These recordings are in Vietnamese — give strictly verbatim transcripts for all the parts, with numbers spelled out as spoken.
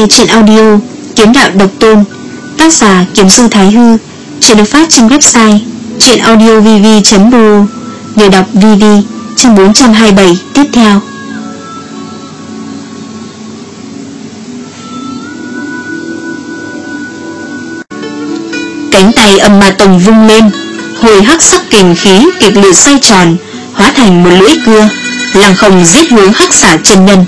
nghe truyện audio Kiếm Đạo Độc Tôn, tác giả Kiếm Sư Thái Hư. Truyện được phát trên website truyện audio v v chấm r o. Người đọc vê vê. Chương bốn trăm hai mươi bảy tiếp theo. Cánh tay Âm Ma Tông vung lên, hồi hắc sắc kình khí kịch liệt xoay tròn, hóa thành một lưỡi cưa, lăng không giết hướng Hắc Xà chân nhân.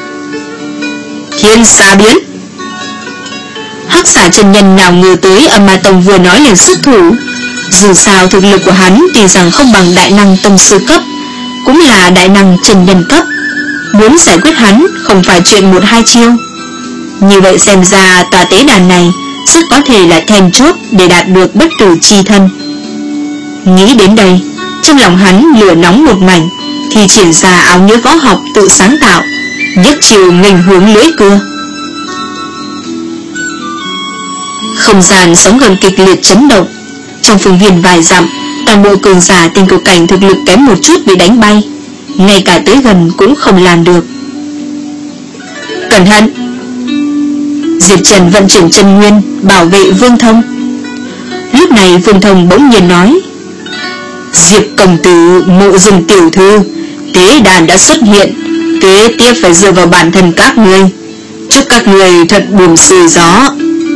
Thiên xà biến. Hắc Xà chân nhân nào ngờ tới Âm Ma Tông vừa nói liền xuất thủ. Dù sao thực lực của hắn tuy rằng không bằng đại năng tông sư cấp, cũng là đại năng chân nhân cấp, muốn giải quyết hắn không phải chuyện một hai chiêu. Như vậy xem ra tòa tế đàn này rất có thể là then chốt để đạt được bất tử chi thân. Nghĩ đến đây, trong lòng hắn lửa nóng một mảnh, thì triển ra áo nghĩa võ học tự sáng tạo, nhất chiều nghênh hướng lưỡi cưa. Không gian sóng gần kịch liệt chấn động. Trong phương viên vài dặm, toàn bộ cường giả tinh cực cảnh thực lực kém một chút bị đánh bay, ngay cả tới gần cũng không làm được. Cẩn thận! Diệp Trần vận chuyển chân nguyên bảo vệ Vương Thông. Lúc này Vương Thông bỗng nhiên nói: Diệp công tử, Mộ Dung tiểu thư, tế đàn đã xuất hiện, kế tiếp phải dựa vào bản thân các ngươi. Chúc các ngươi thật buồm xuôi gió.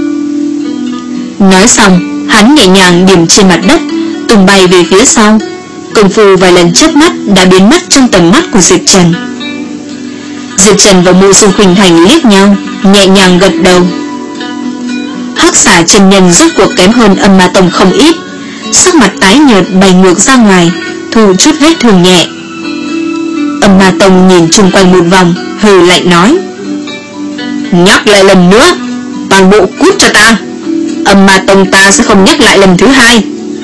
Nói xong, hắn nhẹ nhàng điểm trên mặt đất, tung bay về phía sau. Công phu vài lần chớp mắt đã biến mất trong tầm mắt của Diệp Trần. Diệp Trần và Mộ Dung Khuynh Thành liếc nhau, nhẹ nhàng gật đầu. Hắc Xà chân nhân rốt cuộc kém hơn Âm Ma Tông không ít, sắc mặt tái nhợt bay ngược ra ngoài, thu chút vết thương nhẹ. Âm Ma Tông nhìn chung quanh một vòng, hừ lạnh nói: Nhắc lại lần nữa, toàn bộ cút cho ta. Âm Ma Tông ta sẽ không nhắc lại lần thứ hai.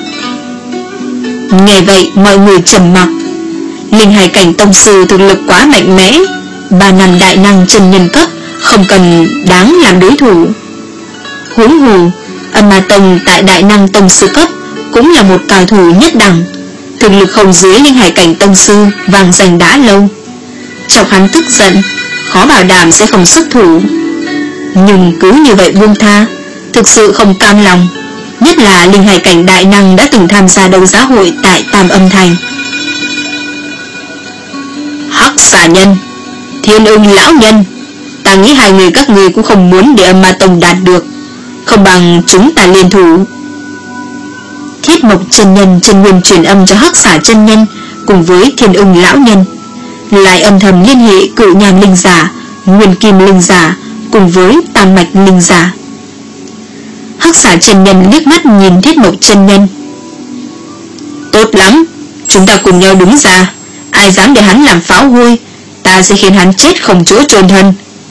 Nghe vậy mọi người trầm mặc. Linh hải cảnh tông sư thực lực quá mạnh mẽ, ba năm đại năng chân nhân cấp không cần đáng làm đối thủ. Huống hồ Âm Ma Tông tại đại năng tông sư cấp cũng là một cao thủ nhất đẳng, thực lực không dưới linh hải cảnh tông sư vàng dành đã lâu. Chọc hắn tức giận, khó bảo đảm sẽ không xuất thủ. Nhưng cứ như vậy buông tha, thực sự không cam lòng. Nhất là linh hải cảnh đại năng đã từng tham gia đấu giá hội tại Tam Âm Thành. Hắc Xà nhân, Thiên Ưng lão nhân, ta nghĩ hai người các ngươi cũng không muốn để Âm Ma Tông đạt được, không bằng chúng ta liên thủ. Thiết Mộc chân nhân chân nguyên truyền âm cho Hắc Xà chân nhân cùng với Thiên Ưng lão nhân, lại âm thầm liên hệ Cự Nham linh giả, Nguyên Kim linh giả cùng với Tam Mạch linh giả. Hắc Xà chân nhân liếc mắt nhìn Thiết Mộc chân nhân. Tốt lắm, chúng ta cùng nhau đứng ra, ai dám để hắn làm pháo hôi, ta sẽ khiến hắn chết không chỗ chôn thân.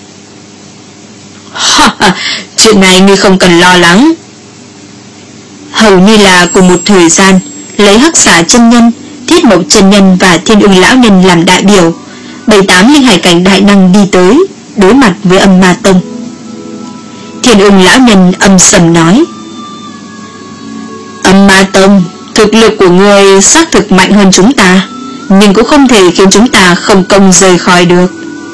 Ha ha, chuyện này ngươi không cần lo lắng. Hầu như là cùng một thời gian, lấy Hắc Xà chân nhân, Thiết Mộc chân nhân và Thiên Ưng lão nhân làm đại biểu, bảy tám linh hải cảnh đại năng đi tới, đối mặt với Âm Ma Tông. Thiên Ưng lão nhân âm sầm nói: Âm Ma Tông, thực lực của ngươi xác thực mạnh hơn chúng ta, nhưng cũng không thể khiến chúng ta không công rời khỏi được.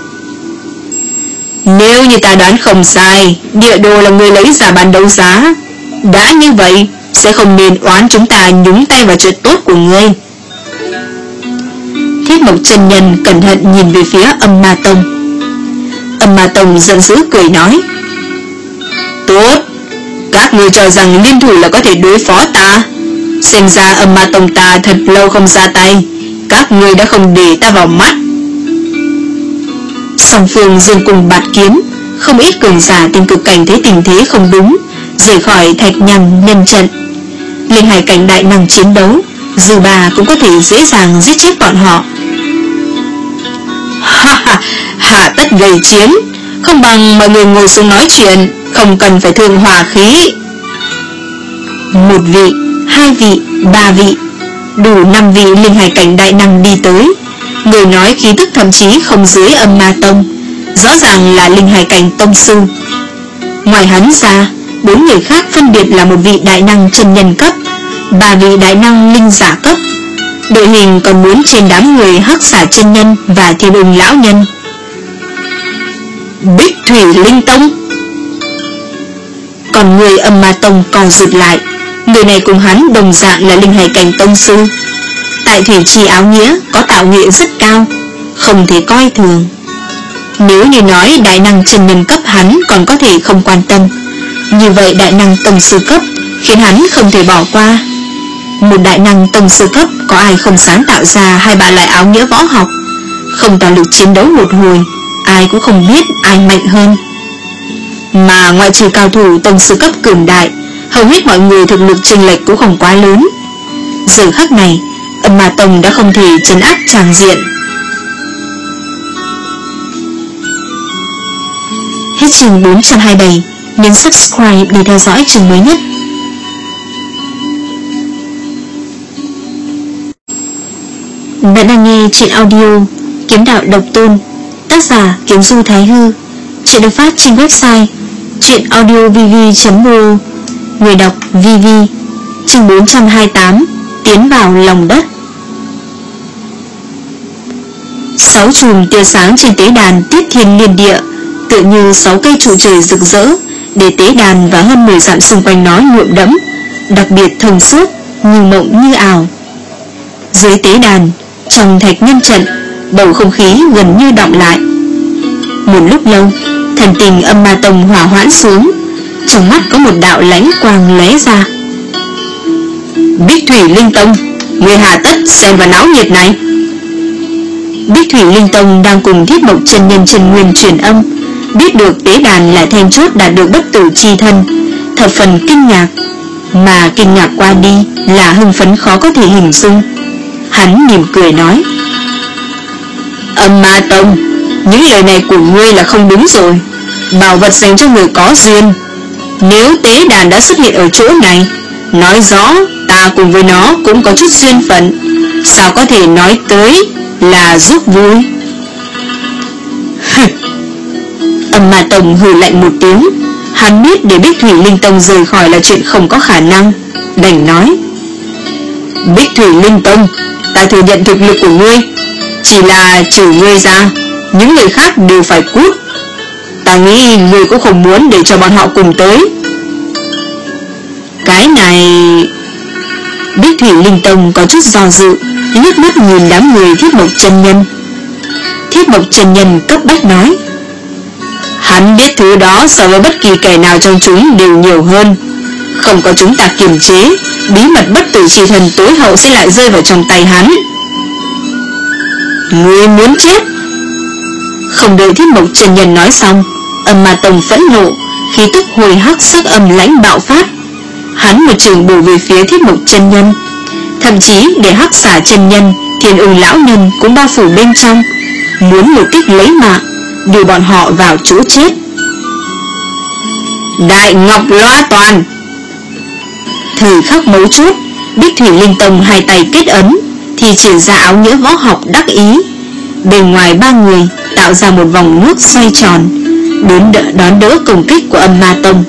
Nếu như ta đoán không sai, địa đồ là ngươi lấy ra bán đấu giá. Đã như vậy, sẽ không nên oán chúng ta nhúng tay vào chuyện tốt của ngươi. Thiết Mộc chân nhân cẩn thận nhìn về phía Âm Ma Tông. Âm Ma Tông giận dữ cười nói: Tốt, các ngươi cho rằng liên thủ là có thể đối phó ta. Xem ra Âm Ma Tông ta thật lâu không ra tay, các ngươi đã không để ta vào mắt. Song phương dương cùng bạt kiếm, không ít cường giả tinh cực cảnh thấy tình thế không đúng, rời khỏi Thạch Nham nhân trận. Linh hải cảnh đại năng chiến đấu, dù bà cũng có thể dễ dàng giết chết bọn họ. Ha ha, hạ tất gây chiến, không bằng mọi người ngồi xuống nói chuyện, không cần phải thương hòa khí. Một vị, hai vị, ba vị, đủ năm vị linh hải cảnh đại năng đi tới. Người nói khí tức thậm chí không dưới Âm Ma Tông, rõ ràng là linh hải cảnh tông sư. Ngoài hắn ra, bốn người khác phân biệt là một vị đại năng chân nhân cấp, ba vị đại năng linh giả cấp. Đội hình còn muốn trên đám người Hắc Xà chân nhân và Thiên Ưng lão nhân. Bích Thủy Linh Tông, Còn người Âm Ma Tông co rụt lại. Người này cùng hắn đồng dạng là linh hải cảnh tông sư. Tại thủy trì áo nghĩa có tạo nghệ rất cao, không thể coi thường. Nếu như nói đại năng chân nhân cấp hắn còn có thể không quan tâm, như vậy đại năng tông sư cấp khiến hắn không thể bỏ qua. Một đại năng tông sư cấp có ai không sáng tạo ra hai ba loại áo nghĩa võ học, không tạo lực chiến đấu một hồi, ai cũng không biết ai mạnh hơn. Mà ngoại trừ cao thủ tông sư cấp cường đại, hầu hết mọi người thực lực chênh lệch cũng không quá lớn. Giờ khắc này, Âm Ma Tông đã không thể trấn áp tràng diện. Hết chương bốn trăm hai mươi bảy. Nhấn subscribe để theo dõi chương mới nhất. Bạn đang nghe truyện audio Kiếm Đạo Độc Tôn, tác giả Kiếm Du Thái Hư. Truyện được phát trên website truyệnaudiovv chấm o r g. Người đọc vê vê. Chương bốn trăm hai mươi tám. Tiến vào lòng đất. Sáu chùm tia sáng trên tế đàn Tiết Thiên Liên Địa tựa như sáu cây trụ trời rực rỡ, để tế đàn và hơn mười dặm xung quanh nó nhuộm đẫm, đặc biệt thông suốt, như mộng như ảo. Dưới tế đàn, trong thạch nhân trận, bầu không khí gần như đọng lại. Một lúc lâu, thần tình Âm Ma Tông hỏa hoãn xuống, trong mắt có một đạo lãnh quang lóe ra. Bích Thủy Linh Tông, người hà tất xen vào náo nhiệt này? Bích Thủy Linh Tông đang cùng Thiết Mộc chân nhân chân nguyên truyền âm, biết được tế đàn là then chốt đạt được bất tử chi thân, thập phần kinh ngạc. Mà kinh ngạc qua đi là hưng phấn khó có thể hình dung. Hắn mỉm cười nói: Âm Ma Tông, những lời này của ngươi là không đúng rồi. Bảo vật dành cho người có duyên. Nếu tế đàn đã xuất hiện ở chỗ này, nói rõ ta cùng với nó cũng có chút duyên phận, sao có thể nói tới là giúp vui? Âm Ma Tông hừ lạnh một tiếng. Hắn biết để Bích Thủy Linh Tông rời khỏi là chuyện không có khả năng, đành nói: Bích Thủy Linh Tông, ta thừa nhận thực lực của ngươi, chỉ là trừ ngươi ra, những người khác đều phải cút. Ta nghĩ ngươi cũng không muốn để cho bọn họ cùng tới. Cái này... Bích Thủy Linh Tông có chút do dự, liếc mắt nhìn đám người Thiết Mộc chân nhân. Thiết Mộc chân nhân cấp bách nói: Hắn biết thứ đó so với bất kỳ kẻ nào trong chúng đều nhiều hơn. Không có chúng ta kiềm chế, bí mật bất tử chi thần tối hậu sẽ lại rơi vào trong tay hắn. Ngươi muốn chết? Không đợi Thiết Mộc chân nhân nói xong, Âm Ma Tông phẫn nộ, khí tức hồi hắc sắc âm lãnh bạo phát. Hắn một trường bổ về phía Thiết Mộc chân nhân, thậm chí để Hắc Xà chân nhân, Thiên Ưng lão nhân cũng bao phủ bên trong, muốn một kích lấy mạng, đưa bọn họ vào chỗ chết. Đại Ngọc Loa Toàn. Thời khắc mấu chốt, Bích Thủy Linh Tông hai tay kết ấn, thì triển ra áo nghĩa võ học đắc ý. Bên ngoài ba người tạo ra một vòng nước xoay tròn, đón đỡ, đón đỡ công kích của Âm Ma Tông.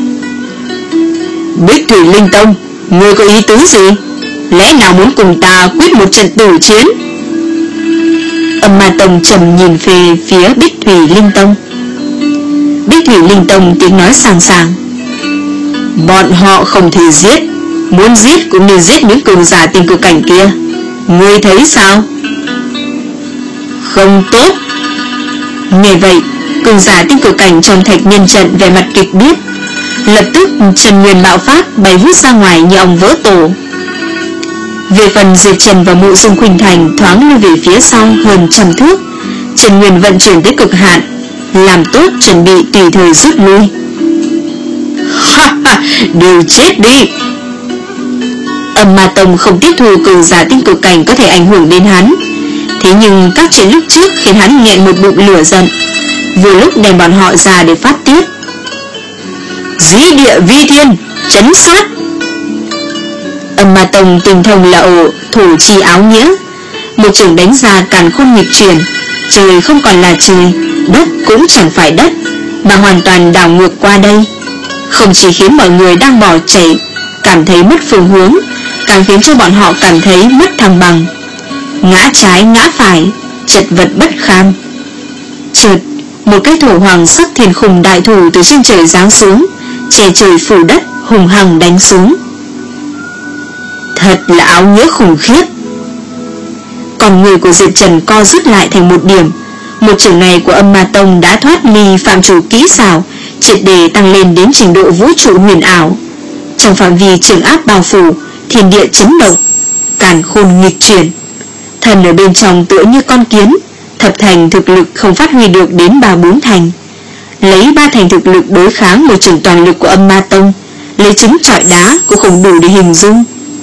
Bích Thủy Linh Tông, ngươi có ý tứ gì? Lẽ nào muốn cùng ta quyết một trận tử chiến? Âm Ma Tông trầm nhìn về phía Bích Thủy Linh Tông. Bích Thủy Linh Tông tiếng nói sàng sàng: Bọn họ không thể giết, muốn giết cũng nên giết những cường giả tiên cực cảnh kia. Ngươi thấy sao? Không tốt. Nghe vậy, cường giả tiên cực cảnh trong thạch nhân trận về mặt kịch biết, lập tức Trần Nguyên bạo phát, bay vút ra ngoài như ong vỡ tổ. Về phần Diệp Trần và Mộ Dung Khuynh Thành thoáng lui về phía sau hơn trăm thước, Trần Nguyên vận chuyển tới cực hạn, làm tốt chuẩn bị tùy thời rút lui. Ha ha, đều chết đi. Âm Ma Tông không tiếp thu cường giả tiên cực cảnh có thể ảnh hưởng đến hắn, thế nhưng các chuyện lúc trước khiến hắn nghẹn một bụng lửa giận, vừa lúc đem bọn họ ra để phát tiết. Dĩ địa vi thiên, chấn sát. Âm Ma Tông tinh thông là ổ thủ chi áo nghĩa, một trường đánh ra càn khôn nghịch chuyển, trời không còn là trời, đất cũng chẳng phải đất, mà hoàn toàn đảo ngược qua đây. Không chỉ khiến mọi người đang bỏ chạy cảm thấy mất phương hướng, càng khiến cho bọn họ cảm thấy mất thăng bằng, ngã trái ngã phải, chật vật bất kham. Chợt một cái thổ hoàng sắc thiên khung đại thủ từ trên trời giáng xuống, che trời phủ đất hùng hằng đánh xuống. Thật là áo nghĩa khủng khiếp. Còn người của Diệp Trần co rút lại thành một điểm. Một trường này của Âm Ma Tông đã thoát ly phạm chủ kỹ xảo, triệt để tăng lên đến trình độ vũ trụ huyền ảo. Trong phạm vi trường áp bao phủ, thiên địa chấn động, càn khôn nghịch chuyển. Thần ở bên trong tựa như con kiến, thập thành thực lực không phát huy được đến ba bốn thành. Lấy ba thành thực lực đối kháng một trường toàn lực của Âm Ma Tông, lấy trứng trọi đá cũng không đủ để hình dung.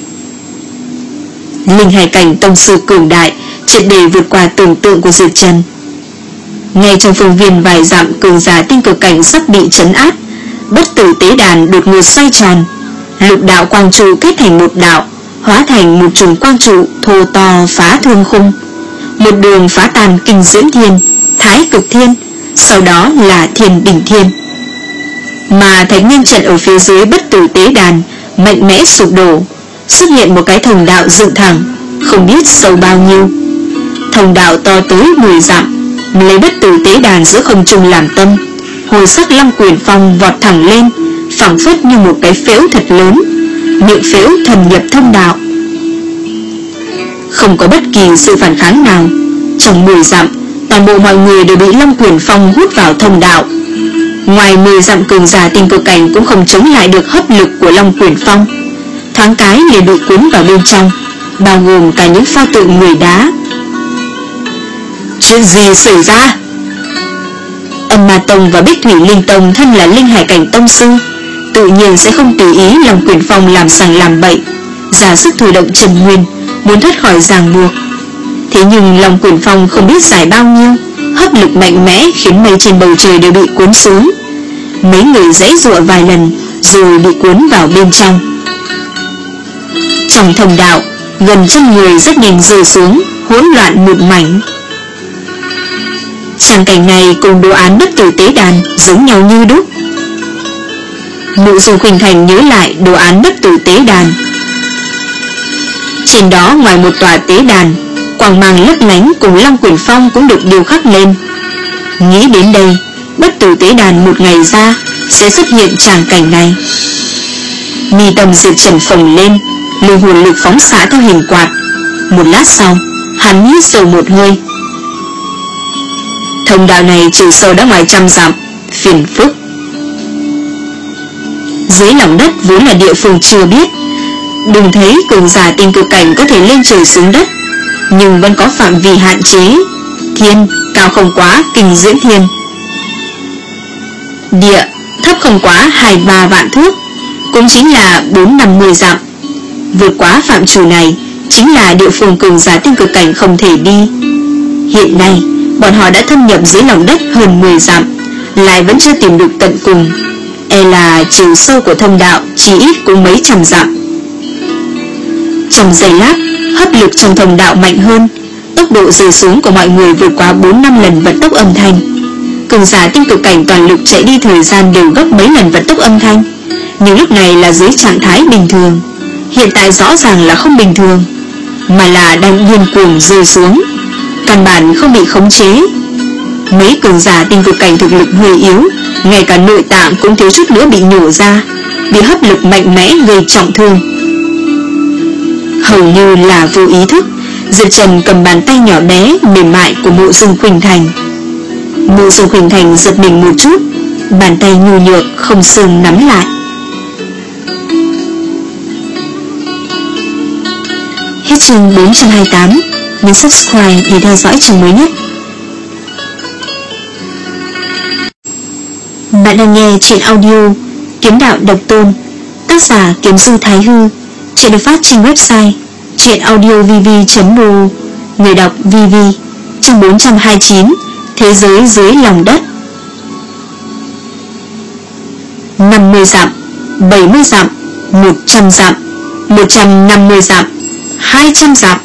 Linh hải cảnh tông sư cường đại, triệt để vượt qua tưởng tượng của Diệp Trần. Ngay trong phương viên vài dặm, cường giả tinh cực cảnh sắp bị trấn áp. Bất tử tế đàn đột ngột xoay tròn, lục đạo quang trụ kết thành một đạo, hóa thành một chùm quang trụ thô to phá thương khung. Một đường phá tan kinh diễn thiên, thái cực thiên, sau đó là thiên đỉnh thiên. Mà thạch nguyên trận ở phía dưới bất tử tế đàn mạnh mẽ sụp đổ, xuất hiện một cái thông đạo dựng thẳng, không biết sâu bao nhiêu. Thông đạo to tới mười dặm, lấy bất tử tế đàn giữa không trung làm tâm, hồi sắc Long Quyền Phong vọt thẳng lên, phảng phất như một cái phễu thật lớn, miệng phễu thâm nhập thông đạo. Không có bất kỳ sự phản kháng nào. Trong mười dặm, toàn bộ mọi người đều bị Long Quyền Phong hút vào thông đạo. Ngoài mười dặm cường giả tinh cực cảnh cũng không chống lại được hấp lực của Long Quyền Phong, thoáng cái liền bị cuốn vào bên trong, bao gồm cả những pho tượng người đá. Chuyện gì xảy ra? Âm Ma Tông và Bích Thủy Linh Tông thân là linh hải cảnh tông sư, tự nhiên sẽ không tùy ý Long Quyền Phong làm sằng làm bậy, ra sức thôi động chân nguyên, muốn thoát khỏi ràng buộc. Thế nhưng Long Quyền Phong không biết giải bao nhiêu, hấp lực mạnh mẽ khiến mây trên bầu trời đều bị cuốn xuống. Mấy người giãy giụa vài lần rồi bị cuốn vào bên trong. Trong thông đạo, gần trăm người rất nhanh rơi xuống, hỗn loạn một mảnh. Tràng cảnh này cùng đồ án bất tử tế đàn giống nhau như đúc. Mộ Dung Khuynh Thành nhớ lại đồ án bất tử tế đàn. Trên đó ngoài một tòa tế đàn, quang mang lấp lánh cùng Long Quyền Phong cũng được điêu khắc lên. Nghĩ đến đây, bất tử tế đàn một ngày ra sẽ xuất hiện tràng cảnh này. Mi tâm Diệp Trần phồng lên, linh hồn lực phóng xạ theo hình quạt. Một lát sau, hắn hít sâu một hơi. Thông đạo này chiều sâu đã ngoài trăm dặm, phiền phức. Dưới lòng đất vốn là địa phương chưa biết, đừng thấy cường giả tinh cực cảnh có thể lên trời xuống đất, nhưng vẫn có phạm vi hạn chế. Thiên cao không quá kinh diễn thiên, địa thấp không quá hai ba vạn thước, cũng chính là bốn năm mươi dặm. Vượt quá phạm trù này chính là địa phương cường giả tinh cực cảnh không thể đi. Hiện nay bọn họ đã thâm nhập dưới lòng đất hơn mười dặm, lại vẫn chưa tìm được tận cùng. E là chiều sâu của thông đạo chỉ ít cũng mấy trăm dặm. Trong giây lát, hấp lực trong thông đạo mạnh hơn, tốc độ rơi xuống của mọi người vượt quá bốn năm lần vận tốc âm thanh. Cường giả tinh cực cảnh toàn lực chạy đi thời gian đều gấp mấy lần vận tốc âm thanh, nhưng lúc này là dưới trạng thái bình thường. Hiện tại rõ ràng là không bình thường, mà là đang điên cuồng rơi xuống, căn bản không bị khống chế. Mấy cường giả tinh cực cảnh thực lực hơi yếu, ngay cả nội tạng cũng thiếu chút nữa bị nhổ ra, bị hấp lực mạnh mẽ gây trọng thương. Hầu như là vô ý thức, Diệp Trần cầm bàn tay nhỏ bé mềm mại của Mộ Dung Khuynh Thành. Mộ Dung Khuynh Thành giật mình một chút, bàn tay nhu nhược không xương nắm lại. Hết chương bốn trăm hai mươi tám. Nhấn subscribe để theo dõi chương mới nhất. Bạn đang nghe truyện audio Kiếm Đạo Độc Tôn, tác giả Kiếm Du Thái Hư. Truyện được phát trên website truyệnaudiovv chấm ro. Người đọc vê vê. Chương bốn trăm hai mươi chín. Thế giới dưới lòng đất. Năm mươi dặm, bảy mươi dặm, một trăm dặm, một trăm năm mươi dặm, hai trăm dặm.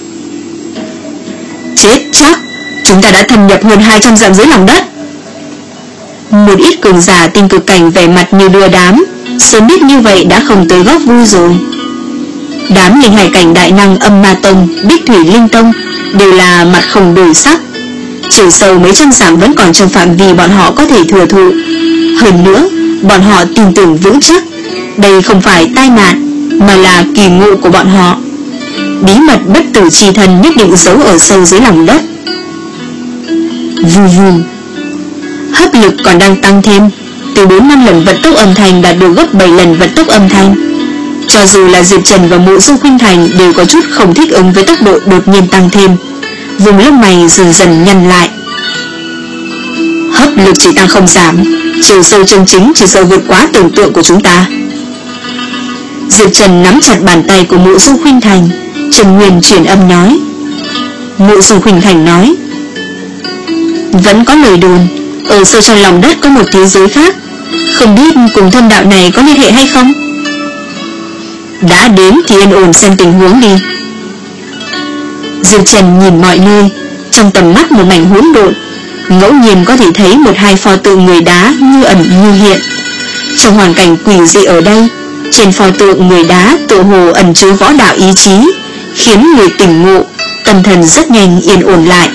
Chết chắc, chúng ta đã thâm nhập hơn hai trăm dặm dưới lòng đất. Một ít cường giả tinh cực cảnh vẻ mặt như đưa đám, sớm biết như vậy đã không tới góp vui rồi. Đám linh hải cảnh đại năng Âm Ma Tông, Bích Thủy Linh Tông đều là mặt không đổi sắc. Chiều sâu mấy trăm dặm vẫn còn trong phạm vi bọn họ có thể thừa thụ. Hơn nữa, Bọn họ tin tưởng vững chắc đây không phải tai nạn, mà là kỳ ngộ của bọn họ. Bí mật bất tử chi thần nhất định giấu ở sâu dưới lòng đất. Vù vù. Hấp lực còn đang tăng thêm. Từ bốn năm lần vận tốc âm thanh đạt được gấp bảy lần vận tốc âm thanh. Cho dù là Diệp Trần và Mộ Dung Khuynh Thành đều có chút không thích ứng với tốc độ đột nhiên tăng thêm. Vùng lông mày dần dần nhăn lại. Hấp lực chỉ tăng không giảm, chiều sâu chân chính chỉ sợ vượt quá tưởng tượng của chúng ta. Diệp Trần nắm chặt bàn tay của Mộ Dung Khuynh Thành. Trần Nguyên truyền âm nói. Mộ Dung Khuynh Thành nói, vẫn có lời đồn ở sâu trong lòng đất có một thế giới khác, không biết cùng thông đạo này có liên hệ hay không. Đã đến thì yên ổn xem tình huống đi. Diệp Trần nhìn mọi nơi, trong tầm mắt một mảnh hỗn độn, ngẫu nhiên có thể thấy một hai pho tượng người đá như ẩn như hiện. Trong hoàn cảnh quỷ dị ở đây, trên pho tượng người đá tựa hồ ẩn chứa võ đạo ý chí, khiến người tỉnh ngộ, tâm thần rất nhanh yên ổn lại.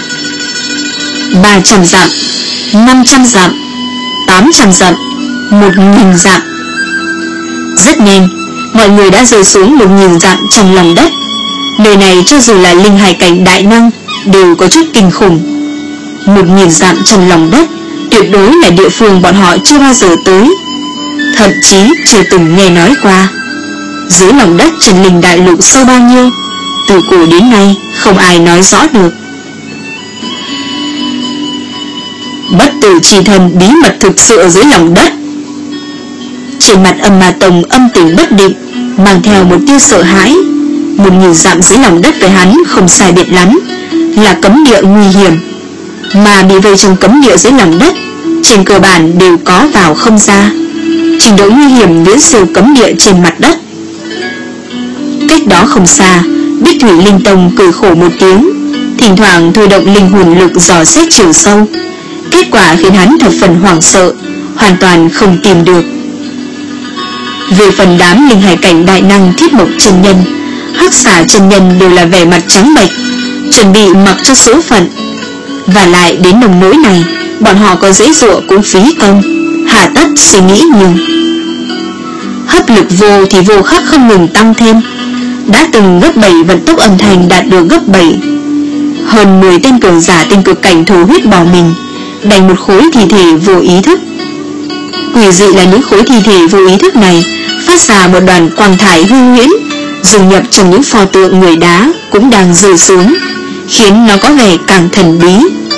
Ba trăm dặm, năm trăm dặm, tám trăm dặm, một nghìn dặm. Rất nhanh, mọi người đã rơi xuống một nghìn dặm trong lòng đất. Nơi này cho dù là linh hải cảnh đại năng đều có chút kinh khủng. Một nghìn dặm trong lòng đất tuyệt đối là địa phương bọn họ chưa bao giờ tới, thậm chí chưa từng nghe nói qua. Dưới lòng đất Trần Linh đại lục sâu bao nhiêu, từ cổ đến nay không ai nói rõ được. Bất tử chi thần bí mật thực sự ở dưới lòng đất. Trên mặt Âm Ma Tông âm tình bất định, mang theo một tia sợ hãi. Một nghìn dặm dưới lòng đất với hắn không sai biệt lắm, là cấm địa nguy hiểm. Mà bị vây trong cấm địa dưới lòng đất, trên cơ bản đều có vào không ra. Trình độ nguy hiểm viễn siêu cấm địa trên mặt đất. Cách đó không xa, Bích Thủy Linh Tông cười khổ một tiếng, thỉnh thoảng thôi động linh hồn lực dò xét chiều sâu. Kết quả khiến hắn thập phần hoảng sợ, hoàn toàn không tìm được. Về phần đám linh hải cảnh đại năng Thiết Mộc chân nhân, Hắc Xà chân nhân đều là vẻ mặt trắng bệch, chuẩn bị mặc cho số phận. Và lại đến nông nỗi này, bọn họ có dễ dụa cũng phí công, hà tất suy nghĩ nhiều. Hấp lực vô thì vô khắc không ngừng tăng thêm, đã từng gấp bảy vận tốc âm thanh đạt được gấp bảy. Hơn mười tên cường giả tinh cực cảnh thổ huyết bỏ mình, đánh một khối thi thể vô ý thức. Quỷ dị là những khối thi thể vô ý thức này phát ra một đoàn quang thải hư huyễn, dung nhập trong những pho tượng người đá cũng đang rơi xuống, khiến nó có vẻ càng thần bí.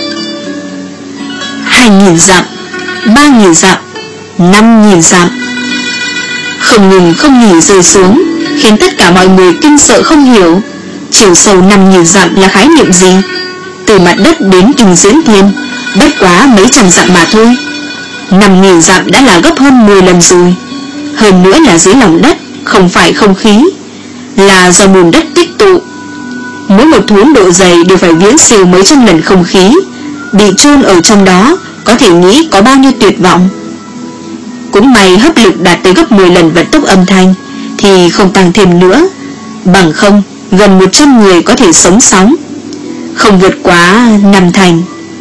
Hai nghìn dặm, ba nghìn dặm, năm nghìn dặm, không ngừng không nghỉ rơi xuống, khiến tất cả mọi người kinh sợ không hiểu. Chiều sâu năm nghìn dặm là khái niệm gì? Từ mặt đất đến Kinh Diễn Thiên bất quá mấy trăm dặm mà thôi. Năm nghìn dặm đã là gấp hơn mười lần rồi. Hơn nữa là dưới lòng đất không phải không khí, là do bùn đất tích tụ. Mỗi một thốn độ dày đều phải viễn siêu mấy trăm lần không khí, bị chôn ở trong đó có thể nghĩ có bao nhiêu tuyệt vọng. Cũng may hấp lực đạt tới gấp mười lần vận tốc âm thanh thì không tăng thêm nữa, bằng không gần một trăm người có thể sống sóng, không vượt quá năm thành.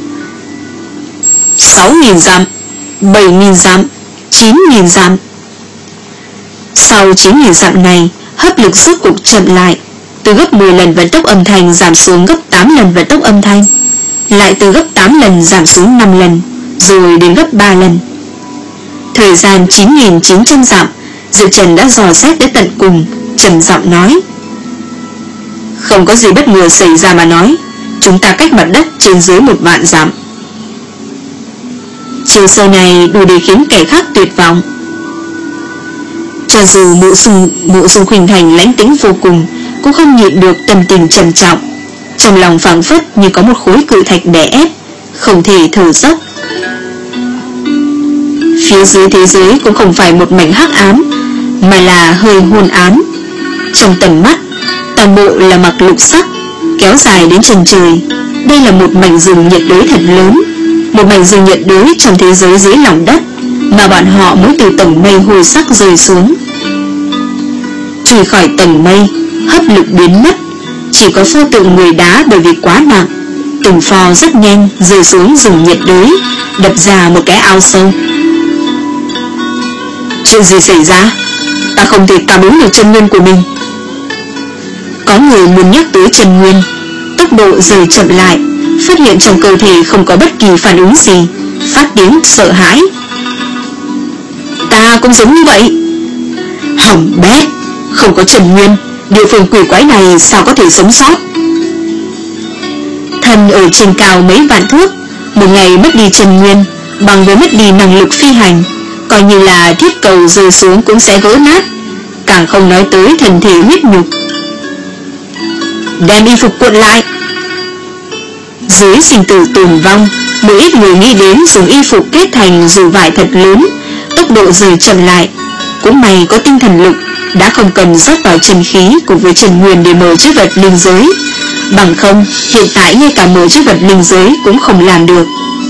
Sáu nghìn dặm, bảy nghìn dặm, chín nghìn dặm. Sau chín nghìn dặm này, hấp lực rốt cục chậm lại, từ gấp mười lần vận tốc âm thanh giảm xuống gấp tám lần vận tốc âm thanh, lại từ gấp tám lần giảm xuống năm lần, rồi đến gấp ba lần. Thời gian chín nghìn chín trăm dặm, Diệp Trần đã dò xét tới tận cùng, trầm giọng nói: không có gì bất ngờ xảy ra mà nói, chúng ta cách mặt đất trên dưới một vạn dặm. Chiều sâu này đủ để khiến kẻ khác tuyệt vọng. Cho dù Mộ Dung Mộ Dung Khuynh Thành lãnh tĩnh vô cùng, cũng không nhịn được tâm tình trầm trọng, trong lòng phảng phất như có một khối cự thạch đè ép, không thể thở dốc. Phía dưới thế giới cũng không phải một mảnh hắc ám, mà là hơi hôn ám. Trong tầm mắt, toàn bộ là mặc lục sắc, kéo dài đến chân trời. Đây là một mảnh rừng nhiệt đới thật lớn, một mảnh rừng nhiệt đới trong thế giới dưới lòng đất, mà bọn họ mới từ tầng mây hồi sắc rơi xuống. Chui khỏi tầng mây, hấp lực biến mất, chỉ có pho tượng người đá bởi vì quá nặng, từng pho rất nhanh rơi xuống rừng nhiệt đới, đập ra một cái ao sâu. Chuyện gì xảy ra? Ta không thể cảm ứng được chân nguyên của mình. Có người muốn nhắc tới chân nguyên. Tốc độ rời chậm lại, phát hiện trong cơ thể không có bất kỳ phản ứng gì, phát tiếng sợ hãi. Ta cũng giống như vậy. Hỏng bét, không có chân nguyên, địa phương quỷ quái này sao có thể sống sót? Thân ở trên cao mấy vạn thước, một ngày mất đi chân nguyên bằng với mất đi năng lực phi hành, coi như là thiết cầu rơi xuống cũng sẽ vỡ nát, càng không nói tới thân thể huyết nhục. Đem y phục cuộn lại. Dưới sinh tử tồn vong, một ít người nghĩ đến dùng y phục kết thành dù vải thật lớn, tốc độ rời chậm lại. Cũng may có tinh thần lực, đã không cần rót vào chân khí cùng với chân nguyên để mở chữ vật linh giới. Bằng không, hiện tại ngay cả mở chữ vật linh giới cũng không làm được.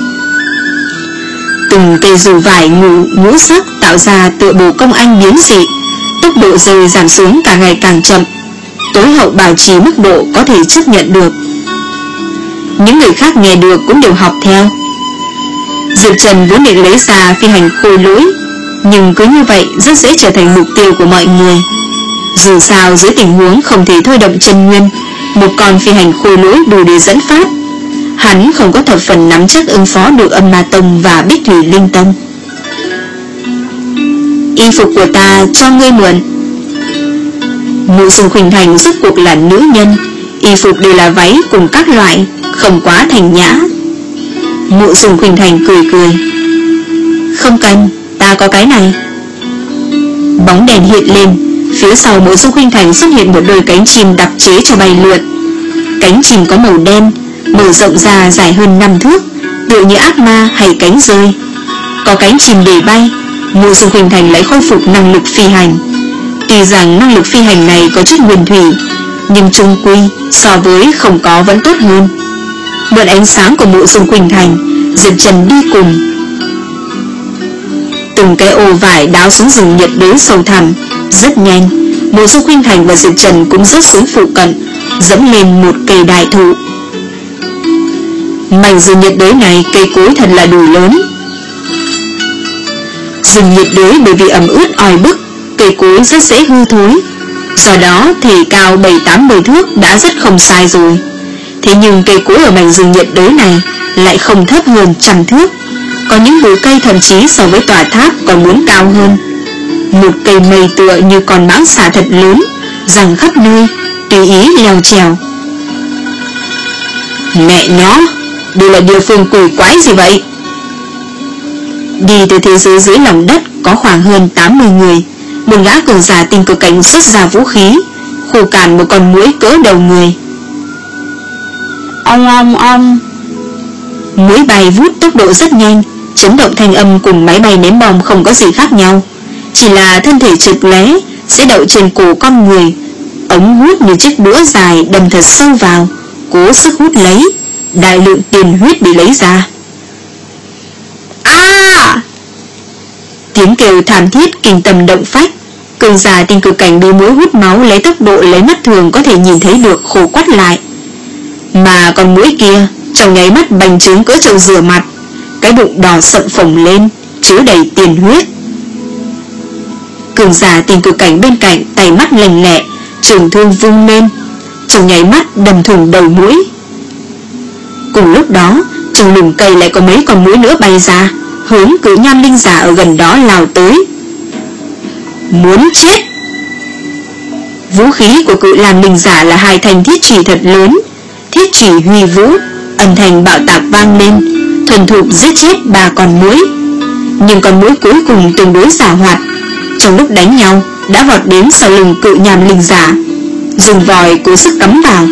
Từng cây dù vải ngũ, ngũ sắc tạo ra tựa bộ công anh biến dị, tốc độ rơi giảm xuống càng ngày càng chậm, tối hậu bảo trì mức độ có thể chấp nhận được. Những người khác nghe được cũng đều học theo. Diệp Trần vốn định lấy ra phi hành khôi lỗi, nhưng cứ như vậy rất dễ trở thành mục tiêu của mọi người. Dù sao dưới tình huống không thể thôi động chân nguyên, một con phi hành khôi lỗi đủ để dẫn phát. Hắn không có thập phần nắm chắc ứng phó được Âm Ma Tông và Bích Thủy Linh Tông. Y phục của ta cho ngươi mượn. Mộ Dung Khuynh Thành rốt cuộc là nữ nhân, y phục đều là váy cùng các loại, không quá thành nhã. Mộ Dung Khuynh Thành cười cười. Không cần, ta có cái này. Bóng đèn hiện lên, phía sau Mộ Dung Khuynh Thành xuất hiện một đôi cánh chim đặc chế cho bay lượn. Cánh chim có màu đen, mở rộng ra dài hơn năm thước, tựa như ác ma hay cánh rơi. Có cánh chim để bay, Mộ Dung Khuynh Thành lại khôi phục năng lực phi hành. Tuy rằng năng lực phi hành này có chút nguyên thủy, nhưng chung quy so với không có vẫn tốt hơn. Mượn ánh sáng của Mộ Dung Khuynh Thành, Diệp Trần đi cùng. Từng cái ô vải đáo xuống rừng nhiệt đới sâu thẳm. Rất nhanh, Mộ Dung Khuynh Thành và Diệp Trần cũng rớt xuống phụ cận, dẫm lên một cây đại thụ. Mảnh rừng nhiệt đới này cây cối thật là đủ lớn. Rừng nhiệt đới bởi vì ẩm ướt oi bức, cây cối rất dễ hư thối, do đó thể cao bảy tám mươi thước đã rất không sai rồi. Thế nhưng cây cối ở mảnh rừng nhiệt đới này lại không thấp hơn trăm thước, có những bụi cây thậm chí so với tòa tháp còn muốn cao hơn. Một cây mây tựa như con mãng xà thật lớn, giằng khắp nơi, tùy ý leo trèo. Mẹ nó, đây là địa phương quỷ quái gì vậy? Đi từ thế giới dưới lòng đất có khoảng hơn tám mươi người. Một gã cường giả tinh cực cảnh xuất ra vũ khí, khô càn một con muỗi cỡ đầu người. Ong ong ong. Muỗi bay vút tốc độ rất nhanh, chấn động thanh âm cùng máy bay ném bom không có gì khác nhau, chỉ là thân thể trực lé sẽ đậu trên cổ con người, ống hút như chiếc đũa dài đâm thật sâu vào, cố sức hút lấy, đại lượng tiền huyết bị lấy ra. A! Tiếng kêu thảm thiết kinh tâm động phách. Cường giả tinh cực cảnh bị muỗi hút máu lấy tốc độ lấy mắt thường có thể nhìn thấy được khô quắt lại. Mà con muỗi kia trong nháy mắt bành trướng cỡ chậu rửa mặt, cái bụng đỏ sậm phồng lên, chứa đầy tiền huyết. Cường giả tinh cực cảnh bên cạnh tay mắt lành lẹ, trường thương vung lên, trong nháy mắt đâm thủng đầu muỗi. Cùng lúc đó, trong lùm cây lại có mấy con muỗi nữa bay ra, hướng Cự Nham linh giả ở gần đó lao tới. Muốn chết! Vũ khí của Cự Nham linh giả là hai thanh thiết chùy thật lớn, thiết chùy huy vũ, âm thanh bạo tạc vang lên, thuần thục giết chết ba con muỗi. Nhưng con muỗi cuối cùng tương đối xảo hoạt, trong lúc đánh nhau đã vọt đến sau lưng Cự Nham linh giả, dùng vòi cố sức cắm vào.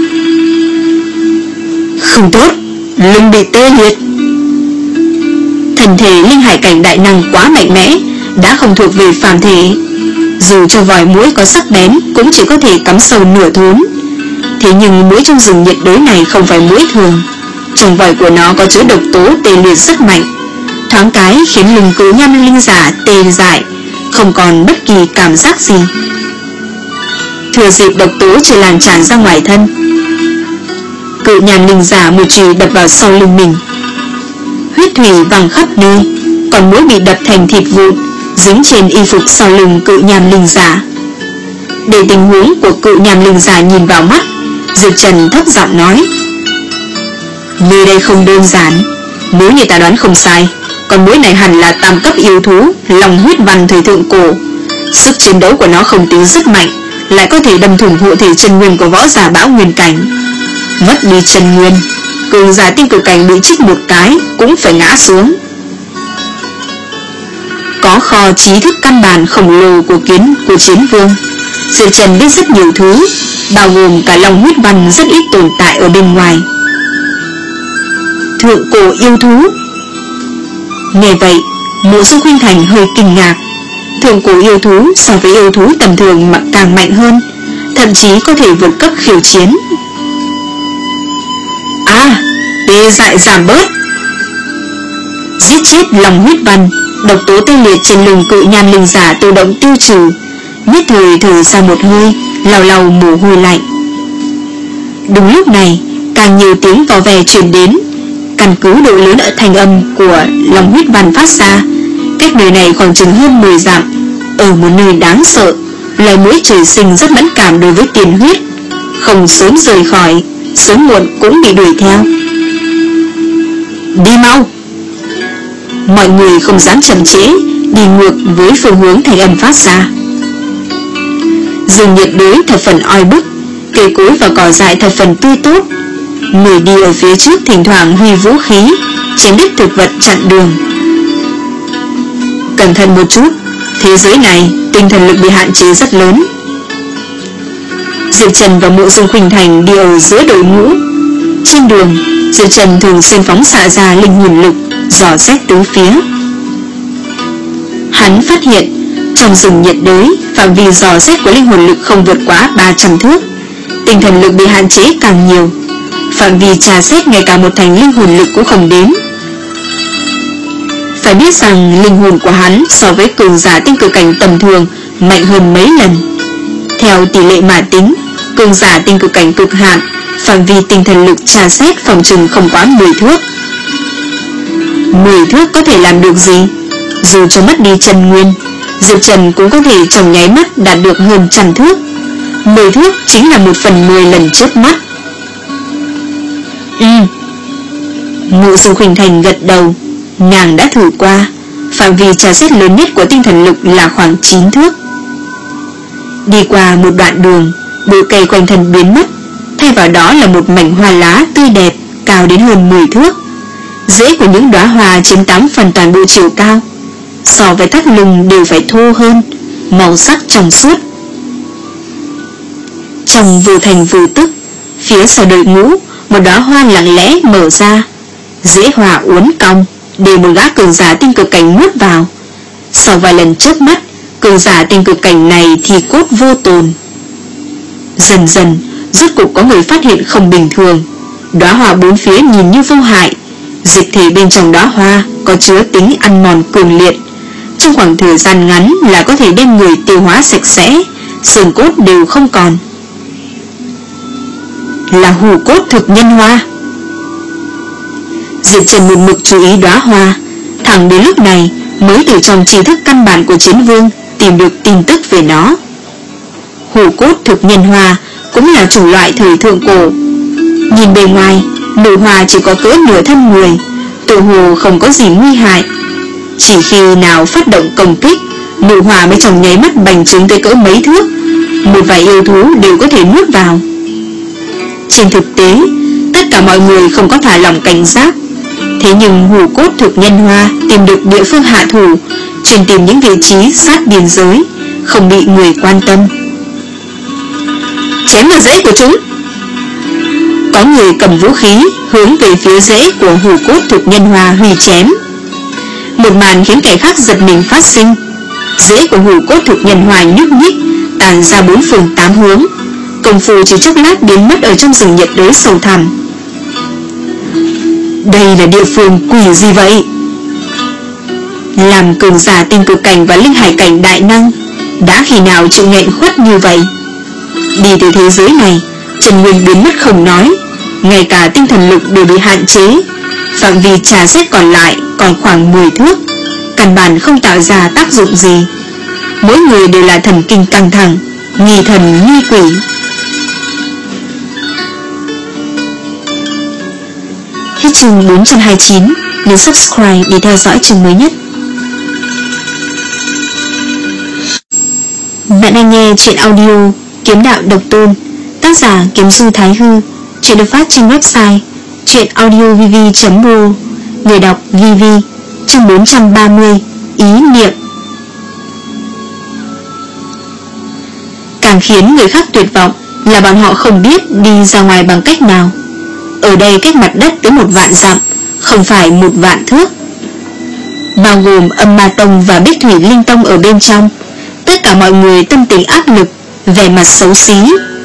Không tốt, lưng bị tê liệt. Thần thể linh hải cảnh đại năng quá mạnh mẽ, đã không thuộc về phàm thể. Dù cho vòi muỗi có sắc bén cũng chỉ có thể cắm sâu nửa thốn. Thế nhưng muỗi trong rừng nhiệt đới này không phải muỗi thường, trong vòi của nó có chứa độc tố tê liệt rất mạnh, thoáng cái khiến lưng Cự Nham linh giả tê dại, không còn bất kỳ cảm giác gì. Thừa dịp độc tố chưa lan tràn ra ngoài thân, Cự Nham linh giả một chùy đập vào sau lưng mình, huyết thủy văng khắp nơi, còn muỗi bị đập thành thịt vụn, dính trên y phục sau lưng cự nham linh giả. Để tình huống của cự nham linh giả nhìn vào mắt, Diệp Trần thấp giọng nói: nơi đây không đơn giản. Nếu như ta đoán không sai, con muỗi này hẳn là tam cấp yêu thú Long huyết văn thời thượng cổ. Sức chiến đấu của nó không tính rất mạnh, lại có thể đâm thủng hộ thể chân nguyên của võ giả bão nguyên cảnh. Mất đi chân nguyên, cường giả tinh cực cảnh bị trích một cái cũng phải ngã xuống. Có kho trí thức căn bản khổng lồ của kiến của chiến vương, Diệp Trần biết rất nhiều thứ, bao gồm cả Long huyết văn rất ít tồn tại ở bên ngoài. Thượng cổ yêu thú. Nghe vậy, Mộ Dung Khuynh Thành hơi kinh ngạc. Thượng cổ yêu thú so với yêu thú tầm thường mà càng mạnh hơn, thậm chí có thể vượt cấp khiêu chiến. À, tê dại giảm bớt. Giết chết Long huyết văn, độc tố tê liệt trên lưng cự nham linh giả tự động tiêu trừ. Nhất thời thở ra một hơi, lau lau mồ hôi lạnh. Đúng lúc này, càng nhiều tiếng vò vè truyền đến. Căn cứ độ lớn ở thanh âm của Long huyết văn phát ra, cách nơi này khoảng chừng hơn mười dặm, ở một nơi đáng sợ, loài muỗi trời sinh rất mẫn cảm đối với tiền huyết, không sớm rời khỏi, sớm muộn cũng bị đuổi theo. Đi mau! Mọi người không dám chậm trễ, đi ngược với phương hướng thanh âm phát ra. Rừng nhiệt đới thập phần oi bức, cây cối và cỏ dại thập phần tươi tốt. Người đi ở phía trước thỉnh thoảng huy vũ khí, chém đứt thực vật chặn đường. Cẩn thận một chút, thế giới này tinh thần lực bị hạn chế rất lớn. Diệp Trần và Mộ Dung Khuynh Thành đi ở giữa đội ngũ. Trên đường, Diệp Trần thường xuyên phóng xạ ra linh hồn lực, dò xét tứ phía. Hắn phát hiện trong rừng nhiệt đới, phạm vi dò xét của linh hồn lực không vượt quá ba trăm thước, tinh thần lực bị hạn chế càng nhiều. Phạm vi trà xét ngay cả một thành linh hồn lực cũng không đến. Phải biết rằng linh hồn của hắn so với cường giả tinh cực cảnh tầm thường mạnh hơn mấy lần. Theo tỷ lệ mà tính, cường giả tinh cực cảnh cực hạn, phạm vi tinh thần lực trà xét phòng trừng không quá mười thước. mười thước có thể làm được gì? Dù cho mất đi chân nguyên, Diệp Trần cũng có thể trong nháy mắt đạt được hơn trăm thước. mười thước chính là một phần mười lần chớp mắt. Ừ. Mộ Dung Khuynh Thành gật đầu. Nàng đã thử qua, phạm vi trà xét lớn nhất của tinh thần lực là khoảng chín thước. Đi qua một đoạn đường, bụi cây quanh thân biến mất, thay vào đó là một mảnh hoa lá tươi đẹp, cao đến hơn mười thước. Rễ của những đóa hoa chiếm tám phần toàn bộ chiều cao, so với thắt lưng đều phải thô hơn, màu sắc trong suốt. Trong vừa thành vừa tức, phía sau đội ngũ, một đóa hoa lặng lẽ mở ra, rễ hoa uốn cong, để một gã cường giả tinh cực cảnh nuốt vào. Sau vài lần chớp mắt, cường giả tinh cực cảnh này thì cốt vô tồn. Dần dần, rốt cục có người phát hiện không bình thường. Đóa hoa bốn phía nhìn như vô hại, dịch thể bên trong đóa hoa có chứa tính ăn mòn cường liệt. Trong khoảng thời gian ngắn là có thể đem người tiêu hóa sạch sẽ, xương cốt đều không còn. Là hủ cốt thực nhân hoa. Diệp Trần một mực chú ý đóa hoa, thẳng đến lúc này mới từ trong tri thức căn bản của chiến vương tìm được tin tức về nó. Hủ cốt thực nhân hoa cũng là chủng loại thời thượng cổ. Nhìn bề ngoài, nụ hoa chỉ có cỡ nửa thân người, tự hồ không có gì nguy hại. Chỉ khi nào phát động công kích, nụ hoa mới trong nháy mắt bành trướng tới cỡ mấy thước, một vài yêu thú đều có thể nuốt vào. Trên thực tế, tất cả mọi người không có thả lỏng cảnh giác. Thế nhưng hủ cốt thực nhân hoa tìm được địa phương hạ thủ, chuyên tìm những vị trí sát biên giới, không bị người quan tâm. Chém vào rễ của chúng. Có người cầm vũ khí hướng về phía rễ của hủ cốt thực nhân hoa huy chém. Một màn khiến kẻ khác giật mình phát sinh. Rễ của hủ cốt thực nhân hoa nhúc nhích, tàn ra bốn phương tám hướng, công phu chỉ chốc lát biến mất ở trong rừng nhiệt đới sâu thẳm. Đây là địa phương quỷ gì vậy? Làm cường giả tinh cực cảnh và linh hải cảnh đại năng, đã khi nào chịu nghẹn khuất như vậy? Đi từ thế giới này, chân nguyên biến mất không nói, ngay cả tinh thần lực đều bị hạn chế. Phạm vi trà xét còn lại còn khoảng mười thước, căn bản không tạo ra tác dụng gì. Mỗi người đều là thần kinh căng thẳng, nghi thần nghi quỷ. Hết chương bốn trăm hai mươi chín. Nhấn subscribe để theo dõi chương mới nhất. Bạn đang nghe chuyện audio Kiếm Đạo Độc Tôn, tác giả Kiếm Du Thái Hư. Chuyện được phát trên website truyện audio v v chấm ro. Người đọc vê vê. Chương bốn trăm ba mươi. Ý niệm. Càng khiến người khác tuyệt vọng là bọn họ không biết đi ra ngoài bằng cách nào. Ở đây cách mặt đất tới một vạn dặm, không phải một vạn thước, bao gồm Âm Ma Tông và Bích Thủy Linh Tông ở bên trong. Tất cả mọi người tâm tình áp lực, vẻ mặt xấu xí.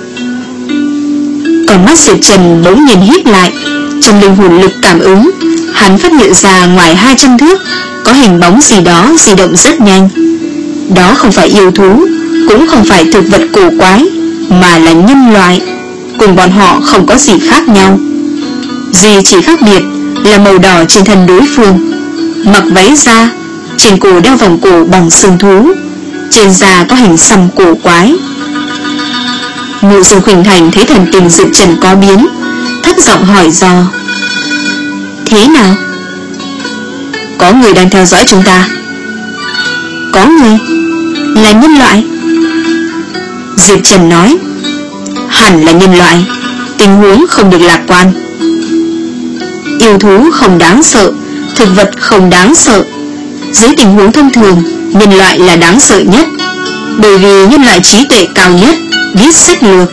Còn mắt Diệp Trần bỗng nhiên híp lại. Trong linh hồn lực cảm ứng, hắn phát hiện ra ngoài hai trăm thước có hình bóng gì đó di động rất nhanh. Đó không phải yêu thú, cũng không phải thực vật cổ quái, mà là nhân loại. Cùng bọn họ không có gì khác nhau. Duy chỉ khác biệt là màu đỏ trên thân đối phương. Mặc váy da, trên cổ đeo vòng cổ bằng xương thú, trên da có hình xăm cổ quái. Mộ Dung Khuynh Thành thấy thần tình Diệp Trần có biến, thấp giọng hỏi dò: thế nào? Có người đang theo dõi chúng ta. Có người? Là nhân loại? Diệp Trần nói: hẳn là nhân loại. Tình huống không được lạc quan. Yêu thú không đáng sợ, thực vật không đáng sợ. Dưới tình huống thông thường, nhân loại là đáng sợ nhất, bởi vì nhân loại trí tuệ cao nhất, biết sách lược.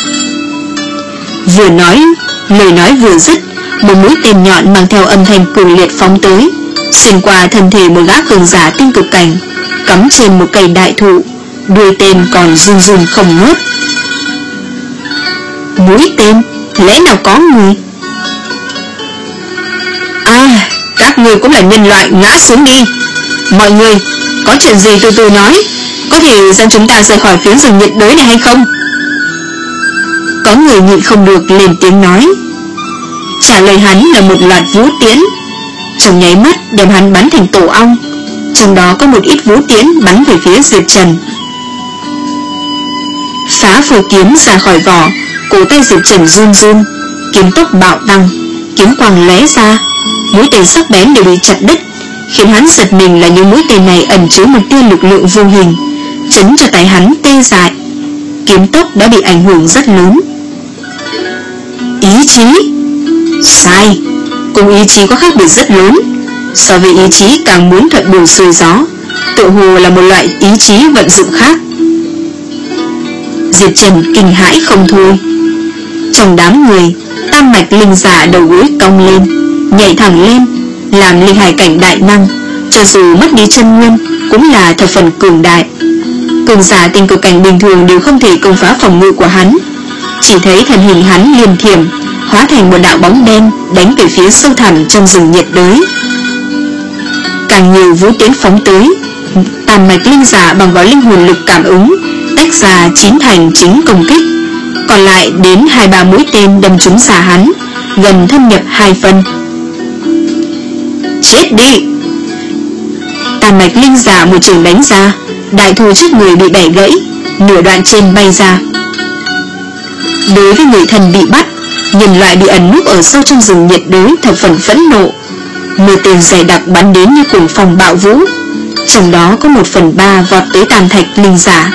Vừa nói, lời nói vừa dứt, một mũi tên nhọn mang theo âm thanh cường liệt phóng tới, xuyên qua thân thể một gã cường giả tinh cực cảnh, cắm trên một cây đại thụ, đuôi tên còn run run không ngớt. Mũi tên, lẽ nào có người? À, các người cũng là nhân loại, ngã xuống đi. Mọi người, có chuyện gì từ từ nói, có thể dẫn chúng ta rời khỏi phiến rừng nhiệt đới này hay không? Có người nhịn không được lên tiếng nói. Trả lời hắn là một loạt vũ tiễn, trong nháy mắt đem hắn bắn thành tổ ong. Trong đó có một ít vũ tiễn bắn về phía Diệp Trần. Phá phù kiếm ra khỏi vỏ, cổ tay Diệp Trần run run, kiếm tốc bạo tăng, kiếm quang lóe ra, mũi tên sắc bén đều bị chặt đứt. Khiến hắn giật mình là những mũi tên này ẩn chứa một tia lực lượng vô hình, chấn cho tay hắn tê dại. Kiếm tốc đã bị ảnh hưởng rất lớn. Ý chí? Sai. Cùng ý chí có khác biệt rất lớn. So với ý chí càng muốn thuận buồm xuôi gió, tự hồ là một loại ý chí vận dụng khác. Diệp Trần kinh hãi không thôi. Trong đám người, tam mạch linh giả đầu gối cong lên, nhảy thẳng lên, làm linh hải cảnh đại năng, cho dù mất đi chân nguyên cũng là thập phần cường đại. Cường giả tinh cực cảnh bình thường đều không thể công phá phòng ngự của hắn. Chỉ thấy thân hình hắn liềm thiểm, hóa thành một đạo bóng đen đánh về phía sâu thẳm trong rừng nhiệt đới. Càng nhiều vũ tiễn phóng tới, tàn mạch linh giả bằng vào linh hồn lực cảm ứng tách ra chín thành chính công kích, còn lại đến hai ba mũi tên đâm trúng xà hắn, gần thâm nhập hai phân. Chết đi! Tàn mạch linh giả một trường đánh ra, đại thụ trước người bị bẻ gãy, nửa đoạn trên bay ra. Đối với người thần bị bắt, nhân loại bị ẩn núp ở sâu trong rừng nhiệt đới thập phần phẫn nộ. Mưa tên dày đặc bắn đến như cuồng phong bạo vũ, trong đó có một phần ba vọt tới tàn thạch linh giả.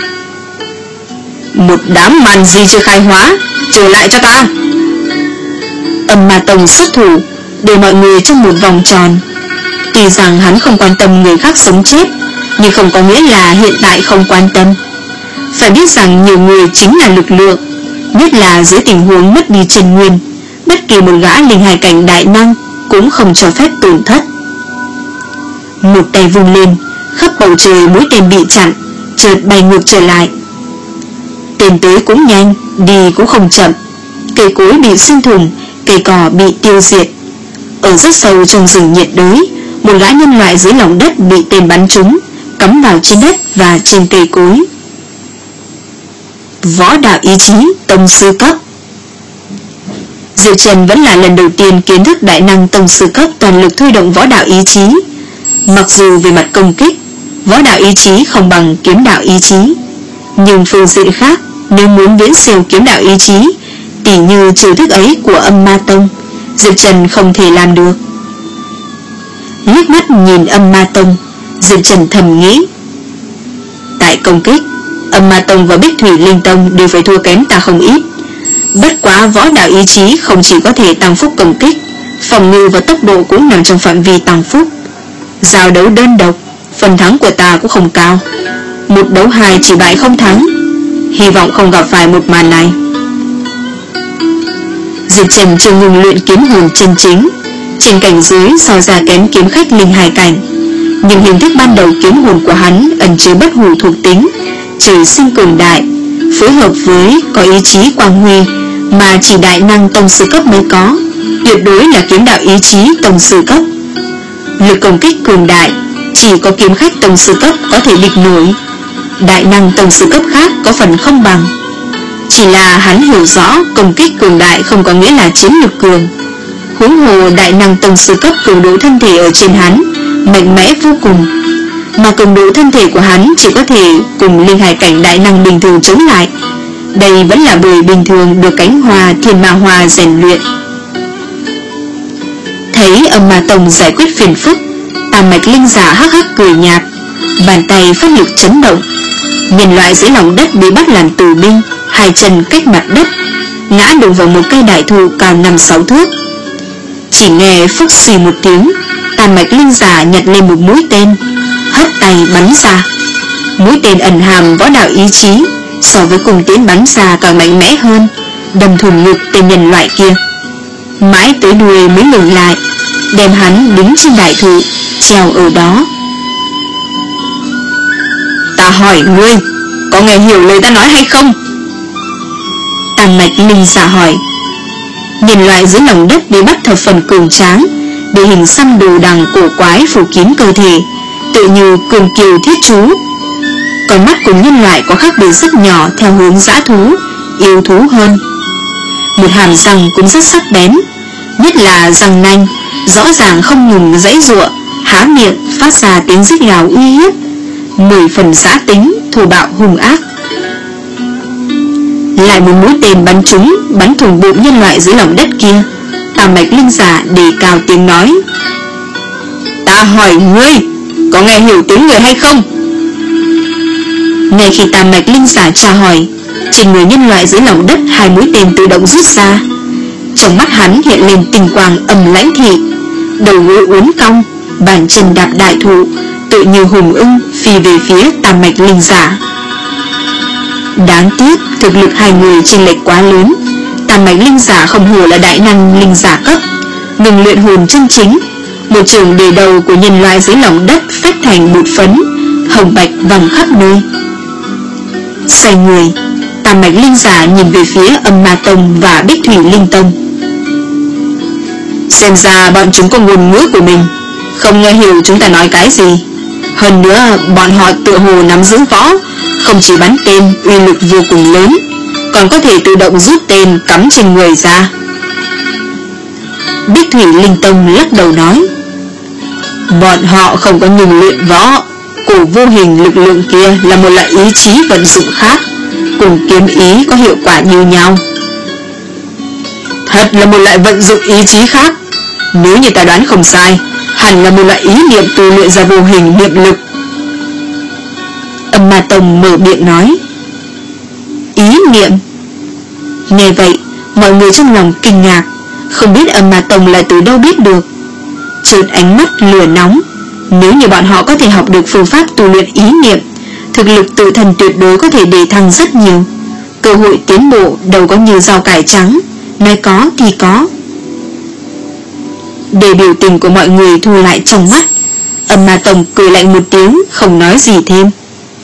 Một đám màn gì chưa khai hóa, trở lại cho ta! Âm Ma Tông xuất thủ, để mọi người trong một vòng tròn. Tuy rằng hắn không quan tâm người khác sống chết, nhưng không có nghĩa là hiện tại không quan tâm. Phải biết rằng nhiều người chính là lực lượng, nhất là dưới tình huống mất đi chân nguyên, bất kỳ một gã linh hải cảnh đại năng cũng không cho phép tổn thất. Một tay vung lên, khắp bầu trời mũi tên bị chặn, chợt bay ngược trở lại. Tên tới cũng nhanh, đi cũng không chậm. Cây cối bị xuyên thủng, cây cỏ bị tiêu diệt. Ở rất sâu trong rừng nhiệt đới, một gã nhân loại dưới lòng đất bị tên bắn trúng, cắm vào trên đất và trên cây cối. Võ đạo ý chí tông sư cấp. Diệp Trần vẫn là lần đầu tiên kiến thức đại năng tông sư cấp toàn lực thôi động võ đạo ý chí. Mặc dù về mặt công kích, võ đạo ý chí không bằng kiếm đạo ý chí, nhưng phương diện khác, nếu muốn viễn siêu kiếm đạo ý chí, tỉ như chiêu thức ấy của Âm Ma Tông, Diệp Trần không thể làm được. Liếc mắt nhìn Âm Ma Tông, Diệp Trần thầm nghĩ, tại công kích, Âm Ma Tông và Bích Thủy Linh Tông đều phải thua kém ta không ít. Bất quá võ đạo ý chí không chỉ có thể tăng phúc công kích, phòng ngự và tốc độ cũng nằm trong phạm vi tăng phúc. Giao đấu đơn độc, phần thắng của ta cũng không cao, một đấu hai chỉ bại không thắng. Hy vọng không gặp phải một màn này. Diệp Trần chưa ngừng luyện kiếm hồn chân chính, trên cảnh giới so ra kém kiếm khách linh hài cảnh, nhưng hình thức ban đầu kiếm hồn của hắn ẩn chứa bất hủ thuộc tính, trời sinh cường đại, phối hợp với có ý chí quang huy mà chỉ đại năng tông sư cấp mới có, tuyệt đối là kiếm đạo ý chí tông sư cấp. Lực công kích cường đại, chỉ có kiếm khách tông sư cấp có thể địch nổi, đại năng tông sư cấp khác có phần không bằng. Chỉ là hắn hiểu rõ công kích cường đại không có nghĩa là chiến lược cường. Huống hồ đại năng tông sư cấp cường độ thân thể ở trên hắn mạnh mẽ vô cùng, mà cường độ thân thể của hắn chỉ có thể cùng linh hải cảnh đại năng bình thường chống lại. Đây vẫn là bởi bình thường được cánh hoa thiên ma hoa rèn luyện. Thấy Âm Ma Tông giải quyết phiền phức, Tam Mạch Linh Giả hắc hắc cười nhạt, bàn tay phát lực chấn động. Nhân loại dưới lòng đất bị bắt làm tù binh, hai chân cách mặt đất, ngã đụng vào một cây đại thụ cao năm sáu thước. Chỉ nghe phốc xì một tiếng, Tam Mạch Linh Giả nhặt lên một mũi tên, hất tay bắn ra. Mũi tên ẩn hàm võ đạo ý chí, so với cùng tiến bắn ra càng mạnh mẽ hơn, đâm thủng ngực tên nhân loại kia. Mãi tới đuôi mới ngừng lại, đem hắn đứng trên đại thụ, treo ở đó. Ta hỏi ngươi, có nghe hiểu lời ta nói hay không? Tam Mạch Linh Giả hỏi. Nhân loại dưới lòng đất bị bắt thập phần cường tráng, địa hình xăm đồ đằng cổ quái phủ kín cơ thể, tự như cường kiều thiết chú. Con mắt của nhân loại có khác biệt rất nhỏ theo hướng dã thú, yêu thú hơn. Một hàm răng cũng rất sắc bén, nhất là răng nanh, rõ ràng không ngừng giãy giụa, há miệng phát ra tiếng rít gào uy hiếp, mười phần dã tính, thô bạo hung ác. Lại một mũi tên bắn trúng, bắn thủng bụng nhân loại dưới lòng đất kia. Tam Mạch Linh Giả đề cao tiếng nói. Ta hỏi ngươi, có nghe hiểu tiếng người hay không? Ngay khi Tam Mạch Linh Giả tra hỏi, trên người nhân loại dưới lòng đất hai mũi tên tự động rút ra. Trong mắt hắn hiện lên tình quang âm lãnh thị, đầu gối uốn cong, bàn chân đạp đại thụ, tự như hùng ưng phi về phía Tam Mạch Linh Giả. Đáng tiếc thực lực hai người chênh lệch quá lớn. Tam Mạch Linh Giả không hổ là đại năng linh giả cấp, ngừng luyện hồn chân chính, một trường đề đầu của nhân loại dưới lòng đất phách thành bột phấn, hồng bạch vòng khắp nơi. Xoay người, Tam Mạch Linh Giả nhìn về phía Âm Ma Tông và Bích Thủy Linh Tông. Xem ra bọn chúng có ngôn ngữ của mình, không nghe hiểu chúng ta nói cái gì. Hơn nữa bọn họ tựa hồ nắm giữ võ, không chỉ bắn tên uy lực vô cùng lớn, còn có thể tự động rút tên cắm trên người ra. Bích Thủy Linh Tông lắc đầu nói, bọn họ không có ngừng luyện võ, cổ vô hình lực lượng kia là một loại ý chí vận dụng khác, cùng kiếm ý có hiệu quả như nhau. Thật là một loại vận dụng ý chí khác. Nếu như ta đoán không sai, hẳn là một loại ý niệm tu luyện ra vô hình niệm lực. Âm Ma Tông mở miệng nói. Ý niệm? Nghe vậy, mọi người trong lòng kinh ngạc, không biết Âm Ma Tông là từ đâu biết được. Chợt ánh mắt lửa nóng, nếu như bọn họ có thể học được phương pháp tu luyện ý niệm, thực lực tự thân tuyệt đối có thể đề thăng rất nhiều. Cơ hội tiến bộ đâu có như rau cải trắng, nói có thì có. Để biểu tình của mọi người thu lại trong mắt, Âm Ma Tông cười lạnh một tiếng, không nói gì thêm.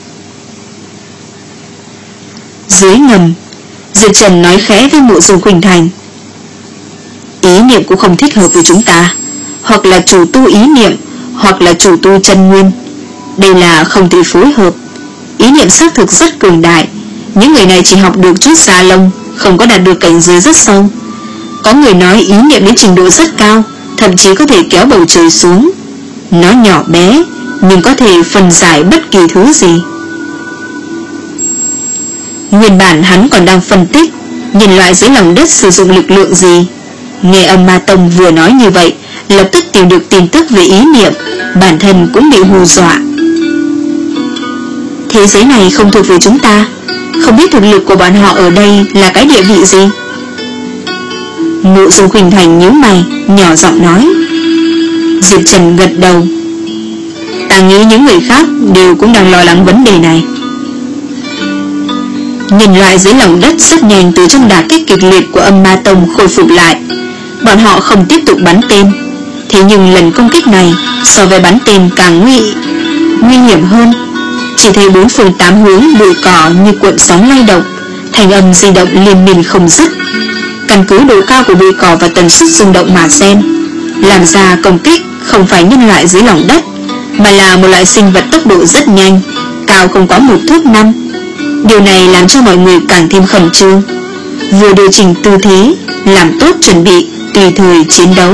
Dưới ngầm, Diệp Trần nói khẽ với Mộ Dung Khuynh Thành. Ý niệm cũng không thích hợp với chúng ta, hoặc là chủ tu ý niệm, hoặc là chủ tu chân nguyên. Đây là không thể phối hợp. Ý niệm xác thực rất cường đại, những người này chỉ học được chút da lông, không có đạt được cảnh giới rất sâu. Có người nói ý niệm đến trình độ rất cao, thậm chí có thể kéo bầu trời xuống. Nó nhỏ bé nhưng có thể phân giải bất kỳ thứ gì. Nguyên bản hắn còn đang phân tích nhân loại dưới lòng đất sử dụng lực lượng gì. Nghe Âm Ma Tông vừa nói như vậy, lập tức tìm được tin tức về ý niệm, bản thân cũng bị hù dọa. Thế giới này không thuộc về chúng ta, không biết thực lực của bọn họ ở đây là cái địa vị gì. Mộ Dung Khuynh Thành nhíu mày, nhỏ giọng nói. Diệp Trần gật đầu. Ta nghĩ những người khác đều cũng đang lo lắng vấn đề này. Nhân loại dưới lòng đất rất nhanh từ trong đả kích kịch liệt của Âm Ma Tông khôi phục lại. Bọn họ không tiếp tục bắn tên, thế nhưng lần công kích này so với bắn tên càng nguy nguy hiểm hơn. Chỉ thấy bốn phương tám hướng bụi cỏ như cuộn sóng lay động, thành âm di động liên miên không dứt. Căn cứ độ cao của bụi cỏ và tần suất rung động mà xem, làm ra công kích không phải nhân loại dưới lòng đất, mà là một loại sinh vật tốc độ rất nhanh, cao không quá một thước năm. Điều này làm cho mọi người càng thêm khẩn trương, vừa điều chỉnh tư thế, làm tốt chuẩn bị tùy thời chiến đấu.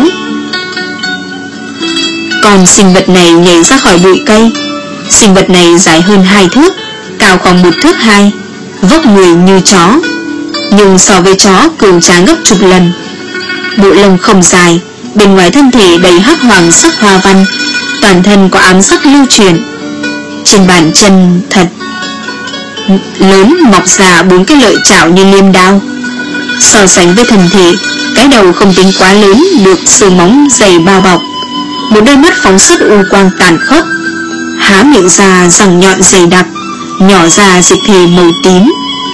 Còn sinh vật này nhảy ra khỏi bụi cây. Sinh vật này dài hơn hai thước, cao khoảng một thước hai, vóc người như chó, nhưng so với chó cường tráng gấp chục lần. Bộ lông không dài, bên ngoài thân thể đầy hắc hoàng sắc hoa văn, toàn thân có ám sắc lưu truyền. Trên bàn chân thật lớn mọc ra bốn cái lợi chảo như liêm đao. So sánh với thân thể, cái đầu không tính quá lớn, được xương móng dày bao bọc. Một đôi mắt phóng xuất u quang tàn khốc, há miệng ra răng nhọn dày đặc, nhỏ ra dịch thể màu tím.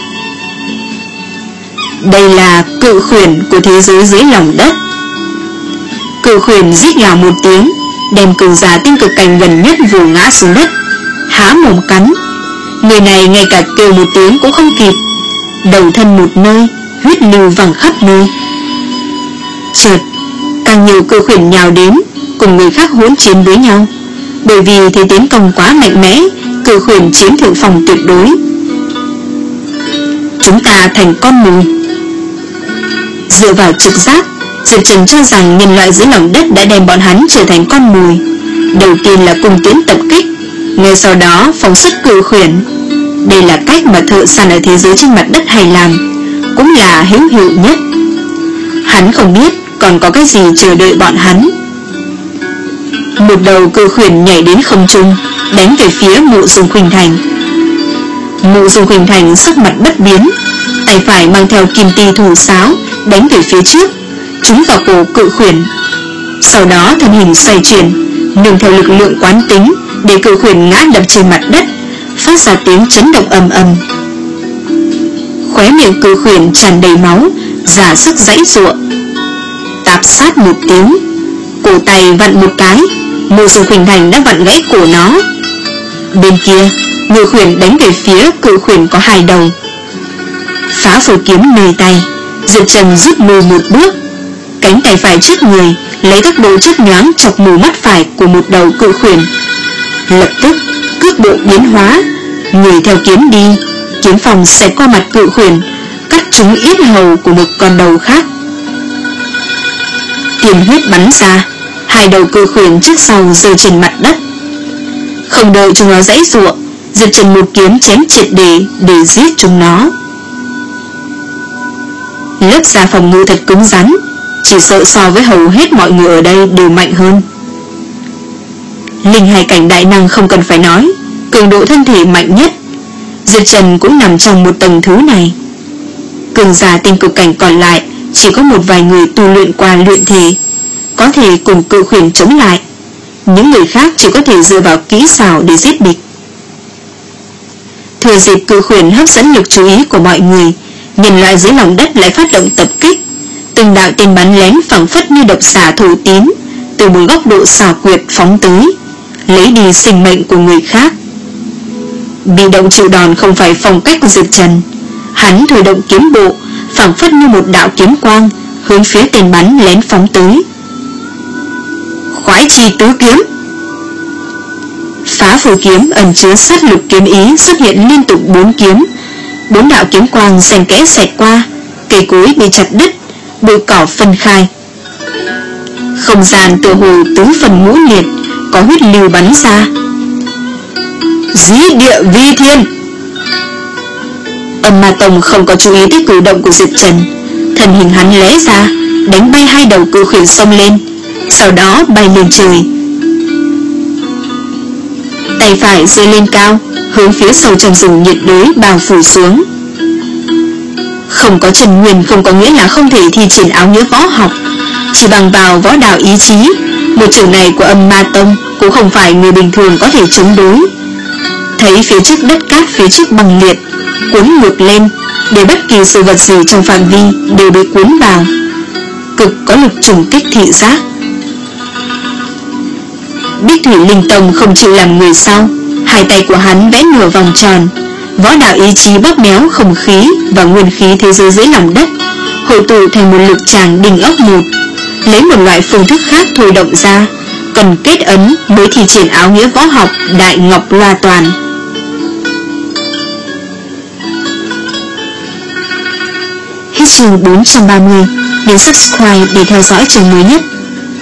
Đây là cự khuyển của thế giới dưới lòng đất. Cự khuyển rít gào một tiếng, đem cường giả tinh cực cảnh gần nhất vồ ngã xuống đất, há mồm cắn. Người này ngay cả kêu một tiếng cũng không kịp, đầu thân một nơi, huyết lưu văng khắp nơi. Chợt càng nhiều cự khuyển nhào đến, cùng người khác hỗn chiến với nhau. Bởi vì thế tiến công quá mạnh mẽ, cự khuyển chiếm thượng phòng tuyệt đối. Chúng ta thành con mồi. Dựa vào trực giác, Diệp Trần cho rằng nhân loại dưới lòng đất đã đem bọn hắn trở thành con mồi. Đầu tiên là cung tiến tập kích, ngay sau đó phóng xuất cự khuyển. Đây là cách mà thợ săn ở thế giới trên mặt đất hay làm, cũng là hữu hiệu nhất. Hắn không biết còn có cái gì chờ đợi bọn hắn. Một đầu cự khuyển nhảy đến không trung, đánh về phía Mộ Dung Khuynh Thành. Mộ Dung Khuynh Thành sắc mặt bất biến, tay phải mang theo kim ti thủ sáo đánh về phía trước, trúng vào cổ cự khuyển. Sau đó thân hình xoay chuyển, nương theo lực lượng quán tính để cự khuyển ngã đập trên mặt đất, phát ra tiếng chấn động ầm ầm. Khóe miệng cự khuyển tràn đầy máu, giả sức giãy giụa. Tạp sát một tiếng, cổ tay vặn một cái, Mộ Dung Khuynh Thành đã vặn gãy cổ nó. Bên kia, ngự khuyển đánh về phía cự khuyển có hai đầu. Phá phổ kiếm nơi tay, Diệp Trần rút lui một bước, cánh tay phải trước người lấy tốc độ chớp nhoáng chọc mù mắt phải của một đầu cự khuyển. Lập tức cước bộ biến hóa, người theo kiếm đi, kiếm phòng xẹt qua mặt cự khuyển, cắt trúng yết hầu của một con đầu khác. Tiền huyết bắn ra, hai đầu cự khuyển trước sau rơi trên mặt đất. Không đợi chúng nó giãy giụa, Diệp Trần một kiếm chém triệt để để giết chúng nó. Lớp da phòng ngự thật cứng rắn, chỉ sợ so với hầu hết mọi người ở đây đều mạnh hơn. Linh hải cảnh đại năng không cần phải nói, cường độ thân thể mạnh nhất. Diệp Trần cũng nằm trong một tầng thứ này. Cường giả tinh cực cảnh còn lại chỉ có một vài người tu luyện qua luyện thể, có thể cùng cự khuyển chống lại. Những người khác chỉ có thể dựa vào kỹ xảo để giết địch. Thừa dịp cự khuyển hấp dẫn lực chú ý của mọi người, nhân loại dưới lòng đất lại phát động tập kích. Từng đạo tên bắn lén phảng phất như độc xà thổ tín, từ một góc độ xảo quyệt phóng tới, lấy đi sinh mệnh của người khác. Bị động chịu đòn không phải phong cách của Diệp Trần. Hắn thôi động kiếm bộ, phảng phất như một đạo kiếm quang, hướng phía tên bắn lén phóng tới. Khoái chi tứ kiếm. Phá phổ kiếm ẩn chứa sát lục kiếm ý xuất hiện liên tục bốn kiếm. Bốn đạo kiếm quang xen kẽ xẹt qua, cây cối bị chặt đứt, bụi cỏ phân khai. Không gian tựa hồ tứ phần ngũ liệt, có huyết lưu bắn ra. Dĩ địa vi thiên. Âm Ma Tông không có chú ý tới cử động của Diệp Trần. Thân hình hắn lóe ra, đánh bay hai đầu cự khuyển xông lên, sau đó bay lên trời. Tay phải giơ lên cao, hướng phía sâu trong rừng nhiệt đới bao phủ xuống. Không có Trần Nguyên không có nghĩa là không thể thi triển áo nghĩa võ học. Chỉ bằng vào võ đạo ý chí, một trường này của Âm Ma Tông cũng không phải người bình thường có thể chống đối. Thấy phía trước đất cát phía trước băng liệt, cuốn ngược lên, để bất kỳ sự vật gì trong phạm vi đều bị cuốn vào, cực có lực trùng kích thị giác. Bích Thủy Linh Tông không chịu làm người sau, hai tay của hắn vẽ nửa vòng tròn, võ đạo ý chí bóp méo không khí và nguyên khí thế giới dưới lòng đất, hội tụ thành một lực tràng đinh ốc một, lấy một loại phương thức khác thôi động ra, cần kết ấn mới thi triển áo nghĩa võ học Đại Ngọc Loa Toàn. Hết chương bốn trăm ba mươi, nhấn subscribe để theo dõi chương mới nhất.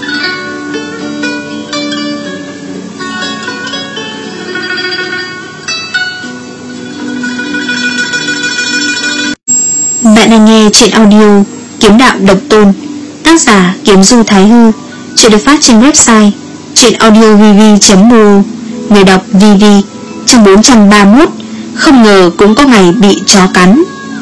Bạn đang nghe truyện audio Kiếm Đạo Độc Tôn, tác giả Kiếm Du Thái Hư. Chuyện được phát trên website truyệnaudiovv chấm mo. Người đọc vê vê. Chương bốn trăm ba mươi mốt. Không ngờ cũng có ngày bị chó cắn.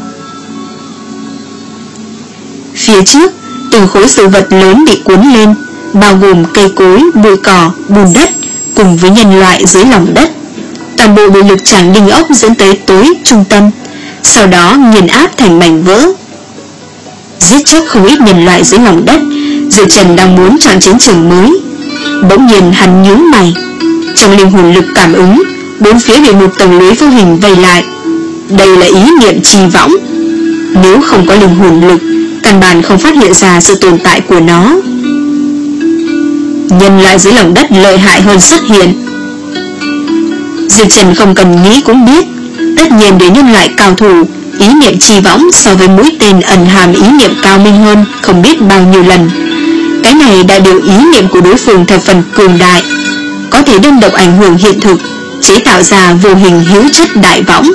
Phía trước, từng khối sự vật lớn bị cuốn lên, bao gồm cây cối, bụi cỏ, bùn đất, cùng với nhân loại dưới lòng đất. Toàn bộ bị lực tràng đinh ốc dẫn tới tối trung tâm, sau đó nghiền áp thành mảnh vỡ. Giết chóc không ít nhân loại dưới lòng đất, Diệp Trần đang muốn chọn chiến trường mới. Bỗng nhiên hắn nhíu mày. Trong linh hồn lực cảm ứng, bốn phía bị một tầng lưới vô hình vây lại. Đây là ý niệm trì võng. Nếu không có linh hồn lực, căn bản không phát hiện ra sự tồn tại của nó. Nhân loại dưới lòng đất lợi hại hơn xuất hiện. Diệp Trần không cần nghĩ cũng biết, tất nhiên để nhân loại cao thủ, ý niệm trì võng so với mũi tên ẩn hàm ý niệm cao minh hơn không biết bao nhiêu lần. Cái này đại biểu ý niệm của đối phương thập phần cường đại, có thể đơn độc ảnh hưởng hiện thực, chế tạo ra vô hình hữu chất đại võng.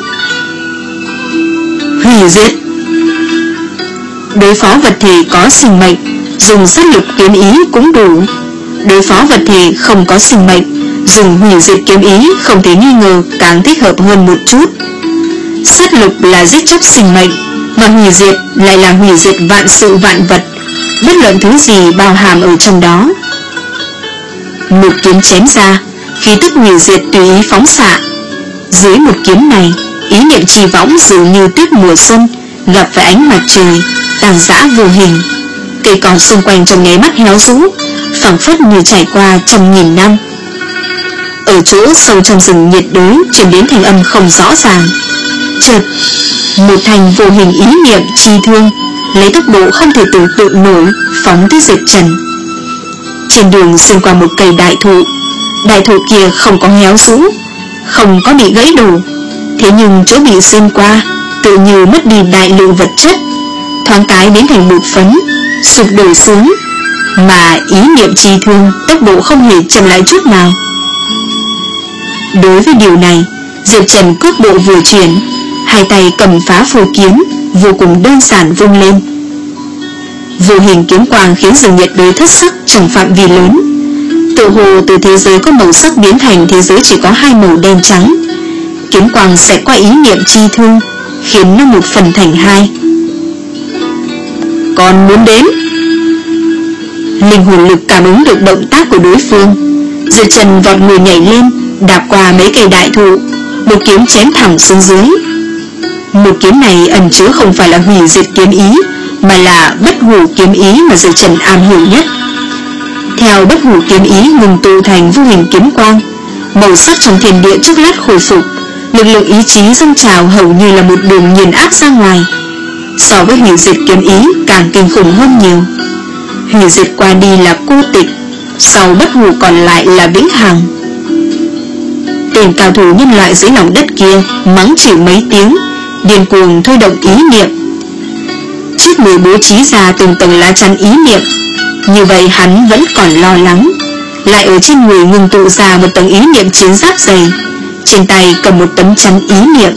Hủy diệt. Đối phó vật thể có sinh mệnh, dùng sát lực kiếm ý cũng đủ. Đối phó vật thể không có sinh mệnh, dùng hủy diệt kiếm ý không thể nghi ngờ càng thích hợp hơn một chút. Sát lực là giết chóc sinh mệnh, mà hủy diệt lại là hủy diệt vạn sự vạn vật, bất luận thứ gì bao hàm ở trong đó. Một kiếm chém ra, khí tức hủy diệt tùy ý phóng xạ. Dưới một kiếm này, ý niệm trì võng dường như tuyết mùa xuân gặp phải ánh mặt trời, tàn rã vô hình. Cây cỏ xung quanh trong nháy mắt héo rũ, phảng phất như trải qua trăm nghìn năm. Ở chỗ sâu trong rừng nhiệt đới truyền đến thành âm không rõ ràng. Chợt, một thành vô hình ý niệm chi thương lấy tốc độ không thể tưởng tượng nổi phóng tới Diệp Trần. Trên đường xuyên qua một cây đại thụ, đại thụ kia không có héo rũ, không có bị gãy đổ, thế nhưng chỗ bị xuyên qua tự như mất đi đại lượng vật chất, thoáng cái biến thành bột phấn, sụp đổ xuống, mà ý niệm chi thương tốc độ không hề chậm lại chút nào. Đối với điều này, Diệp Trần cước bộ vừa chuyển, hai tay cầm phá phù kiếm, vô cùng đơn giản vung lên. Vô hình kiếm quang khiến rừng nhiệt đới thất sắc trong phạm vi lớn. Tự hồ từ thế giới có màu sắc biến thành thế giới chỉ có hai màu đen trắng. Kiếm quang xẹt qua ý niệm chi thương, khiến nó một phần thành hai. Còn muốn đến? Linh hồn lực cảm ứng được động tác của đối phương, Diệp Trần vọt người nhảy lên, đạp qua mấy cây đại thụ, một kiếm chém thẳng xuống dưới. Một kiếm này ẩn chứa không phải là hủy diệt kiếm ý, mà là bất hủ kiếm ý mà Diệp Trần am hiểu nhất. Theo bất hủ kiếm ý ngừng tụ thành vô hình kiếm quang, màu sắc trong thiên địa chốc lát khôi phục, lực lượng ý chí dâng trào hầu như là một đường nghiền áp ra ngoài. So với hủy diệt kiếm ý càng kinh khủng hơn nhiều. Hủy diệt qua đi là cô tịch, sau bất hủ còn lại là vĩnh hằng. Tên cao thủ nhân loại dưới lòng đất kia mắng chửi mấy tiếng, điên cuồng thôi động ý niệm. Trước người bố trí ra từng tầng lá chắn ý niệm, như vậy hắn vẫn còn lo lắng, lại ở trên người ngừng tụ ra một tầng ý niệm chiến giáp dày, trên tay cầm một tấm chắn ý niệm.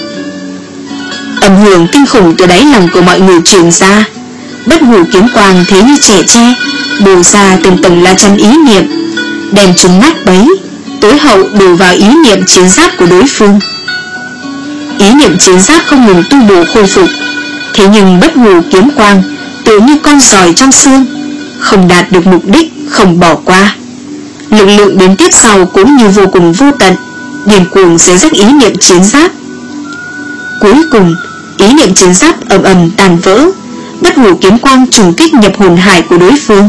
Âm hưởng kinh khủng từ đáy lòng của mọi người truyền ra. Bất hủ kiếm quang thế như trẻ tre, bổ ra từng tầng lá chắn ý niệm, đem chúng nát bấy, tối hậu đổ vào ý niệm chiến giáp của đối phương. Ý niệm chiến giáp không ngừng tu bổ khôi phục, thế nhưng bất hủ kiếm quang tự như con giòi trong xương, không đạt được mục đích, không bỏ qua. Lực lượng đến tiếp sau cũng như vô cùng vô tận, điên cuồng xé rách ý niệm chiến giáp. Cuối cùng, ý niệm chiến giáp ầm ầm tàn vỡ, bất hủ kiếm quang trùng kích nhập hồn hải của đối phương.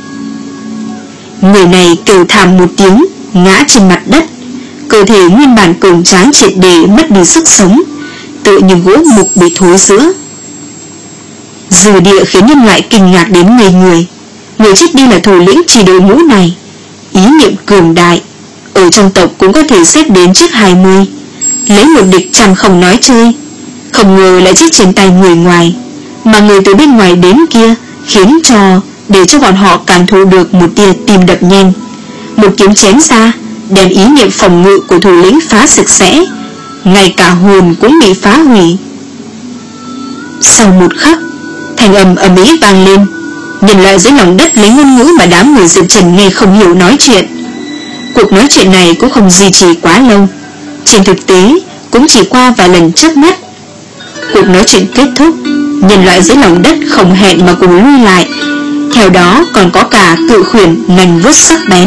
Người này kêu thảm một tiếng, ngã trên mặt đất, cơ thể nguyên bản cường tráng triệt để mất đi sức sống, tựa như gỗ mục bị thối rữa. Dư địa khiến nhân loại kinh ngạc đến ngây người. Người chết đi là thủ lĩnh chỉ đội ngũ này, ý niệm cường đại, ở trong tộc cũng có thể xếp đến trước hai mươi, lấy một địch trăm không nói chơi. Không ngờ lại chết trên tay người ngoài, mà người từ bên ngoài đến kia khiến cho để cho bọn họ cảm thụ được một tia tim đập nhanh. Một kiếm chém ra, đem ý niệm phòng ngự của thủ lĩnh phá sạch sẽ, ngay cả hồn cũng bị phá hủy. Sau một khắc, thanh âm ầm ĩ vang lên, nhân loại dưới lòng đất lấy ngôn ngữ mà đám người Diệp Trần nghe không hiểu nói chuyện. Cuộc nói chuyện này cũng không duy trì quá lâu, trên thực tế cũng chỉ qua vài lần chớp mắt. Cuộc nói chuyện kết thúc, nhân loại dưới lòng đất không hẹn mà cùng lui lại, theo đó còn có cả cự khuyển nành vuốt sắc bén.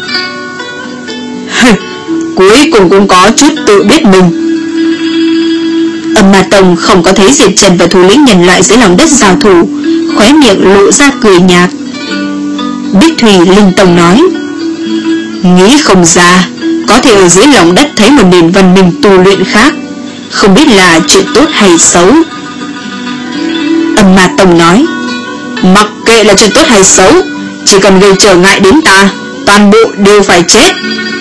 Cuối cùng cũng có chút tự biết mình. Âm Ma Tông không có thấy Diệp Trần và thủ lĩnh nhân loại dưới lòng đất giao thủ, khóe miệng lộ ra cười nhạt. Bích Thủy Linh Tông nói, nghĩ không ra có thể ở dưới lòng đất thấy một nền văn minh tu luyện khác, không biết là chuyện tốt hay xấu. Âm Ma Tông nói, mặc kệ là chuyện tốt hay xấu, chỉ cần gây trở ngại đến ta, toàn bộ đều phải chết.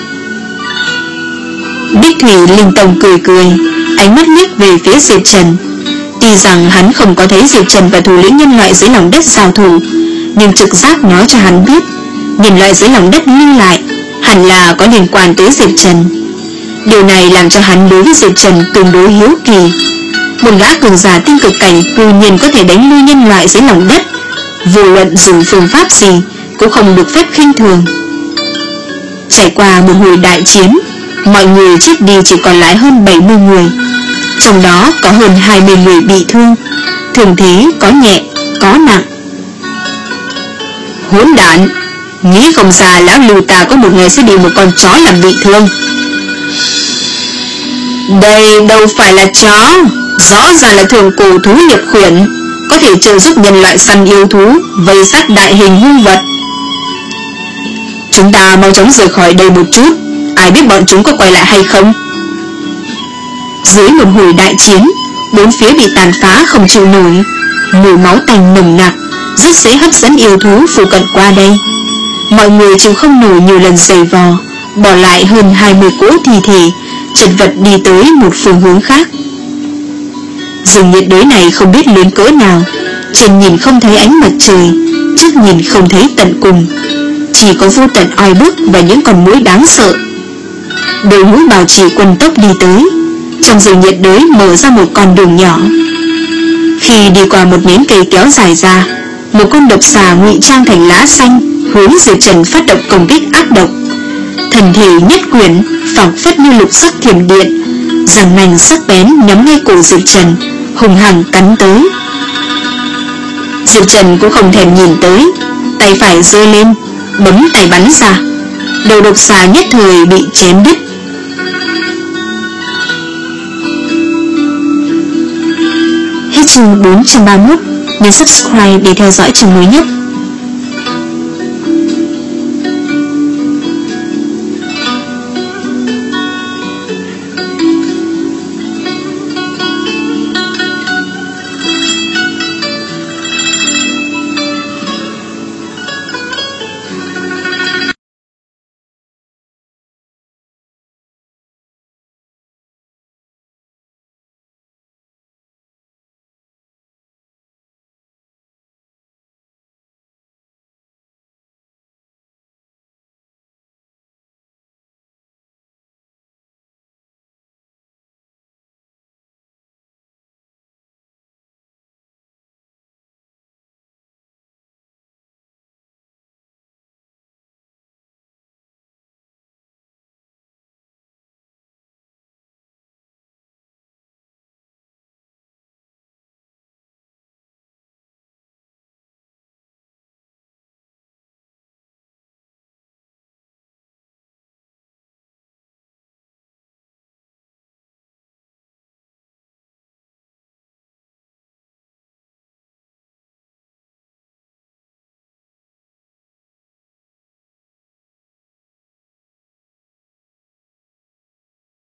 Bích Thủy Linh Tông cười cười, ánh mắt liếc về phía Diệp Trần. Tuy rằng hắn không có thấy Diệp Trần và thủ lĩnh nhân loại dưới lòng đất giao thủ, nhưng trực giác nói cho hắn biết nhân loại dưới lòng đất lưu lại hẳn là có liên quan tới Diệp Trần. Điều này làm cho hắn đối với Diệp Trần tương đối hiếu kỳ. Một gã cường giả tinh cực cảnh cư nhiên có thể đánh lui nhân loại dưới lòng đất, vô luận dùng phương pháp gì cũng không được phép khinh thường. Trải qua một hồi đại chiến, mọi người chết đi chỉ còn lại hơn bảy mươi người, trong đó có hơn hai mươi người bị thương, thương thế có nhẹ, có nặng. Hỗn đản, nghĩ không ra lão lưu ta có một ngày sẽ bị một con chó làm bị thương. Đây đâu phải là chó, rõ ràng là thường cổ thú liệp khuyển, có thể trợ giúp nhân loại săn yêu thú, vây sát đại hình hung vật. Chúng ta mau chóng rời khỏi đây một chút, ai biết bọn chúng có quay lại hay không. Dưới một hồi đại chiến, bốn phía bị tàn phá không chịu nổi, mùi máu tanh nồng nặc, rất dễ hấp dẫn yêu thú phụ cận qua đây. Mọi người chịu không nổi nhiều lần giày vò, bỏ lại hơn hai mươi cỗ thi thể, chật vật đi tới một phương hướng khác. Rừng nhiệt đới này không biết lớn cỡ nào, trên nhìn không thấy ánh mặt trời, trước nhìn không thấy tận cùng, chỉ có vô tận oi bức và những con muỗi đáng sợ. Đội ngũ bảo trì quân tốc đi tới, trong rừng nhiệt đới mở ra một con đường nhỏ. Khi đi qua một nhánh cây kéo dài ra, một con độc xà ngụy trang thành lá xanh hướng Diệp Trần phát động công kích ác độc. Thần thể nhất quyền phảng phất như lục sắc thiểm điện, răng nanh sắc bén nhắm ngay cổ Diệp Trần, hùng hằng cắn tới. Diệp Trần cũng không thèm nhìn tới, tay phải giơ lên, bấm tay bắn ra, đầu độc xà nhất thời bị chém đứt. Hết chương bốn trăm ba mươi mốt, nhấn subscribe để theo dõi chương mới nhất.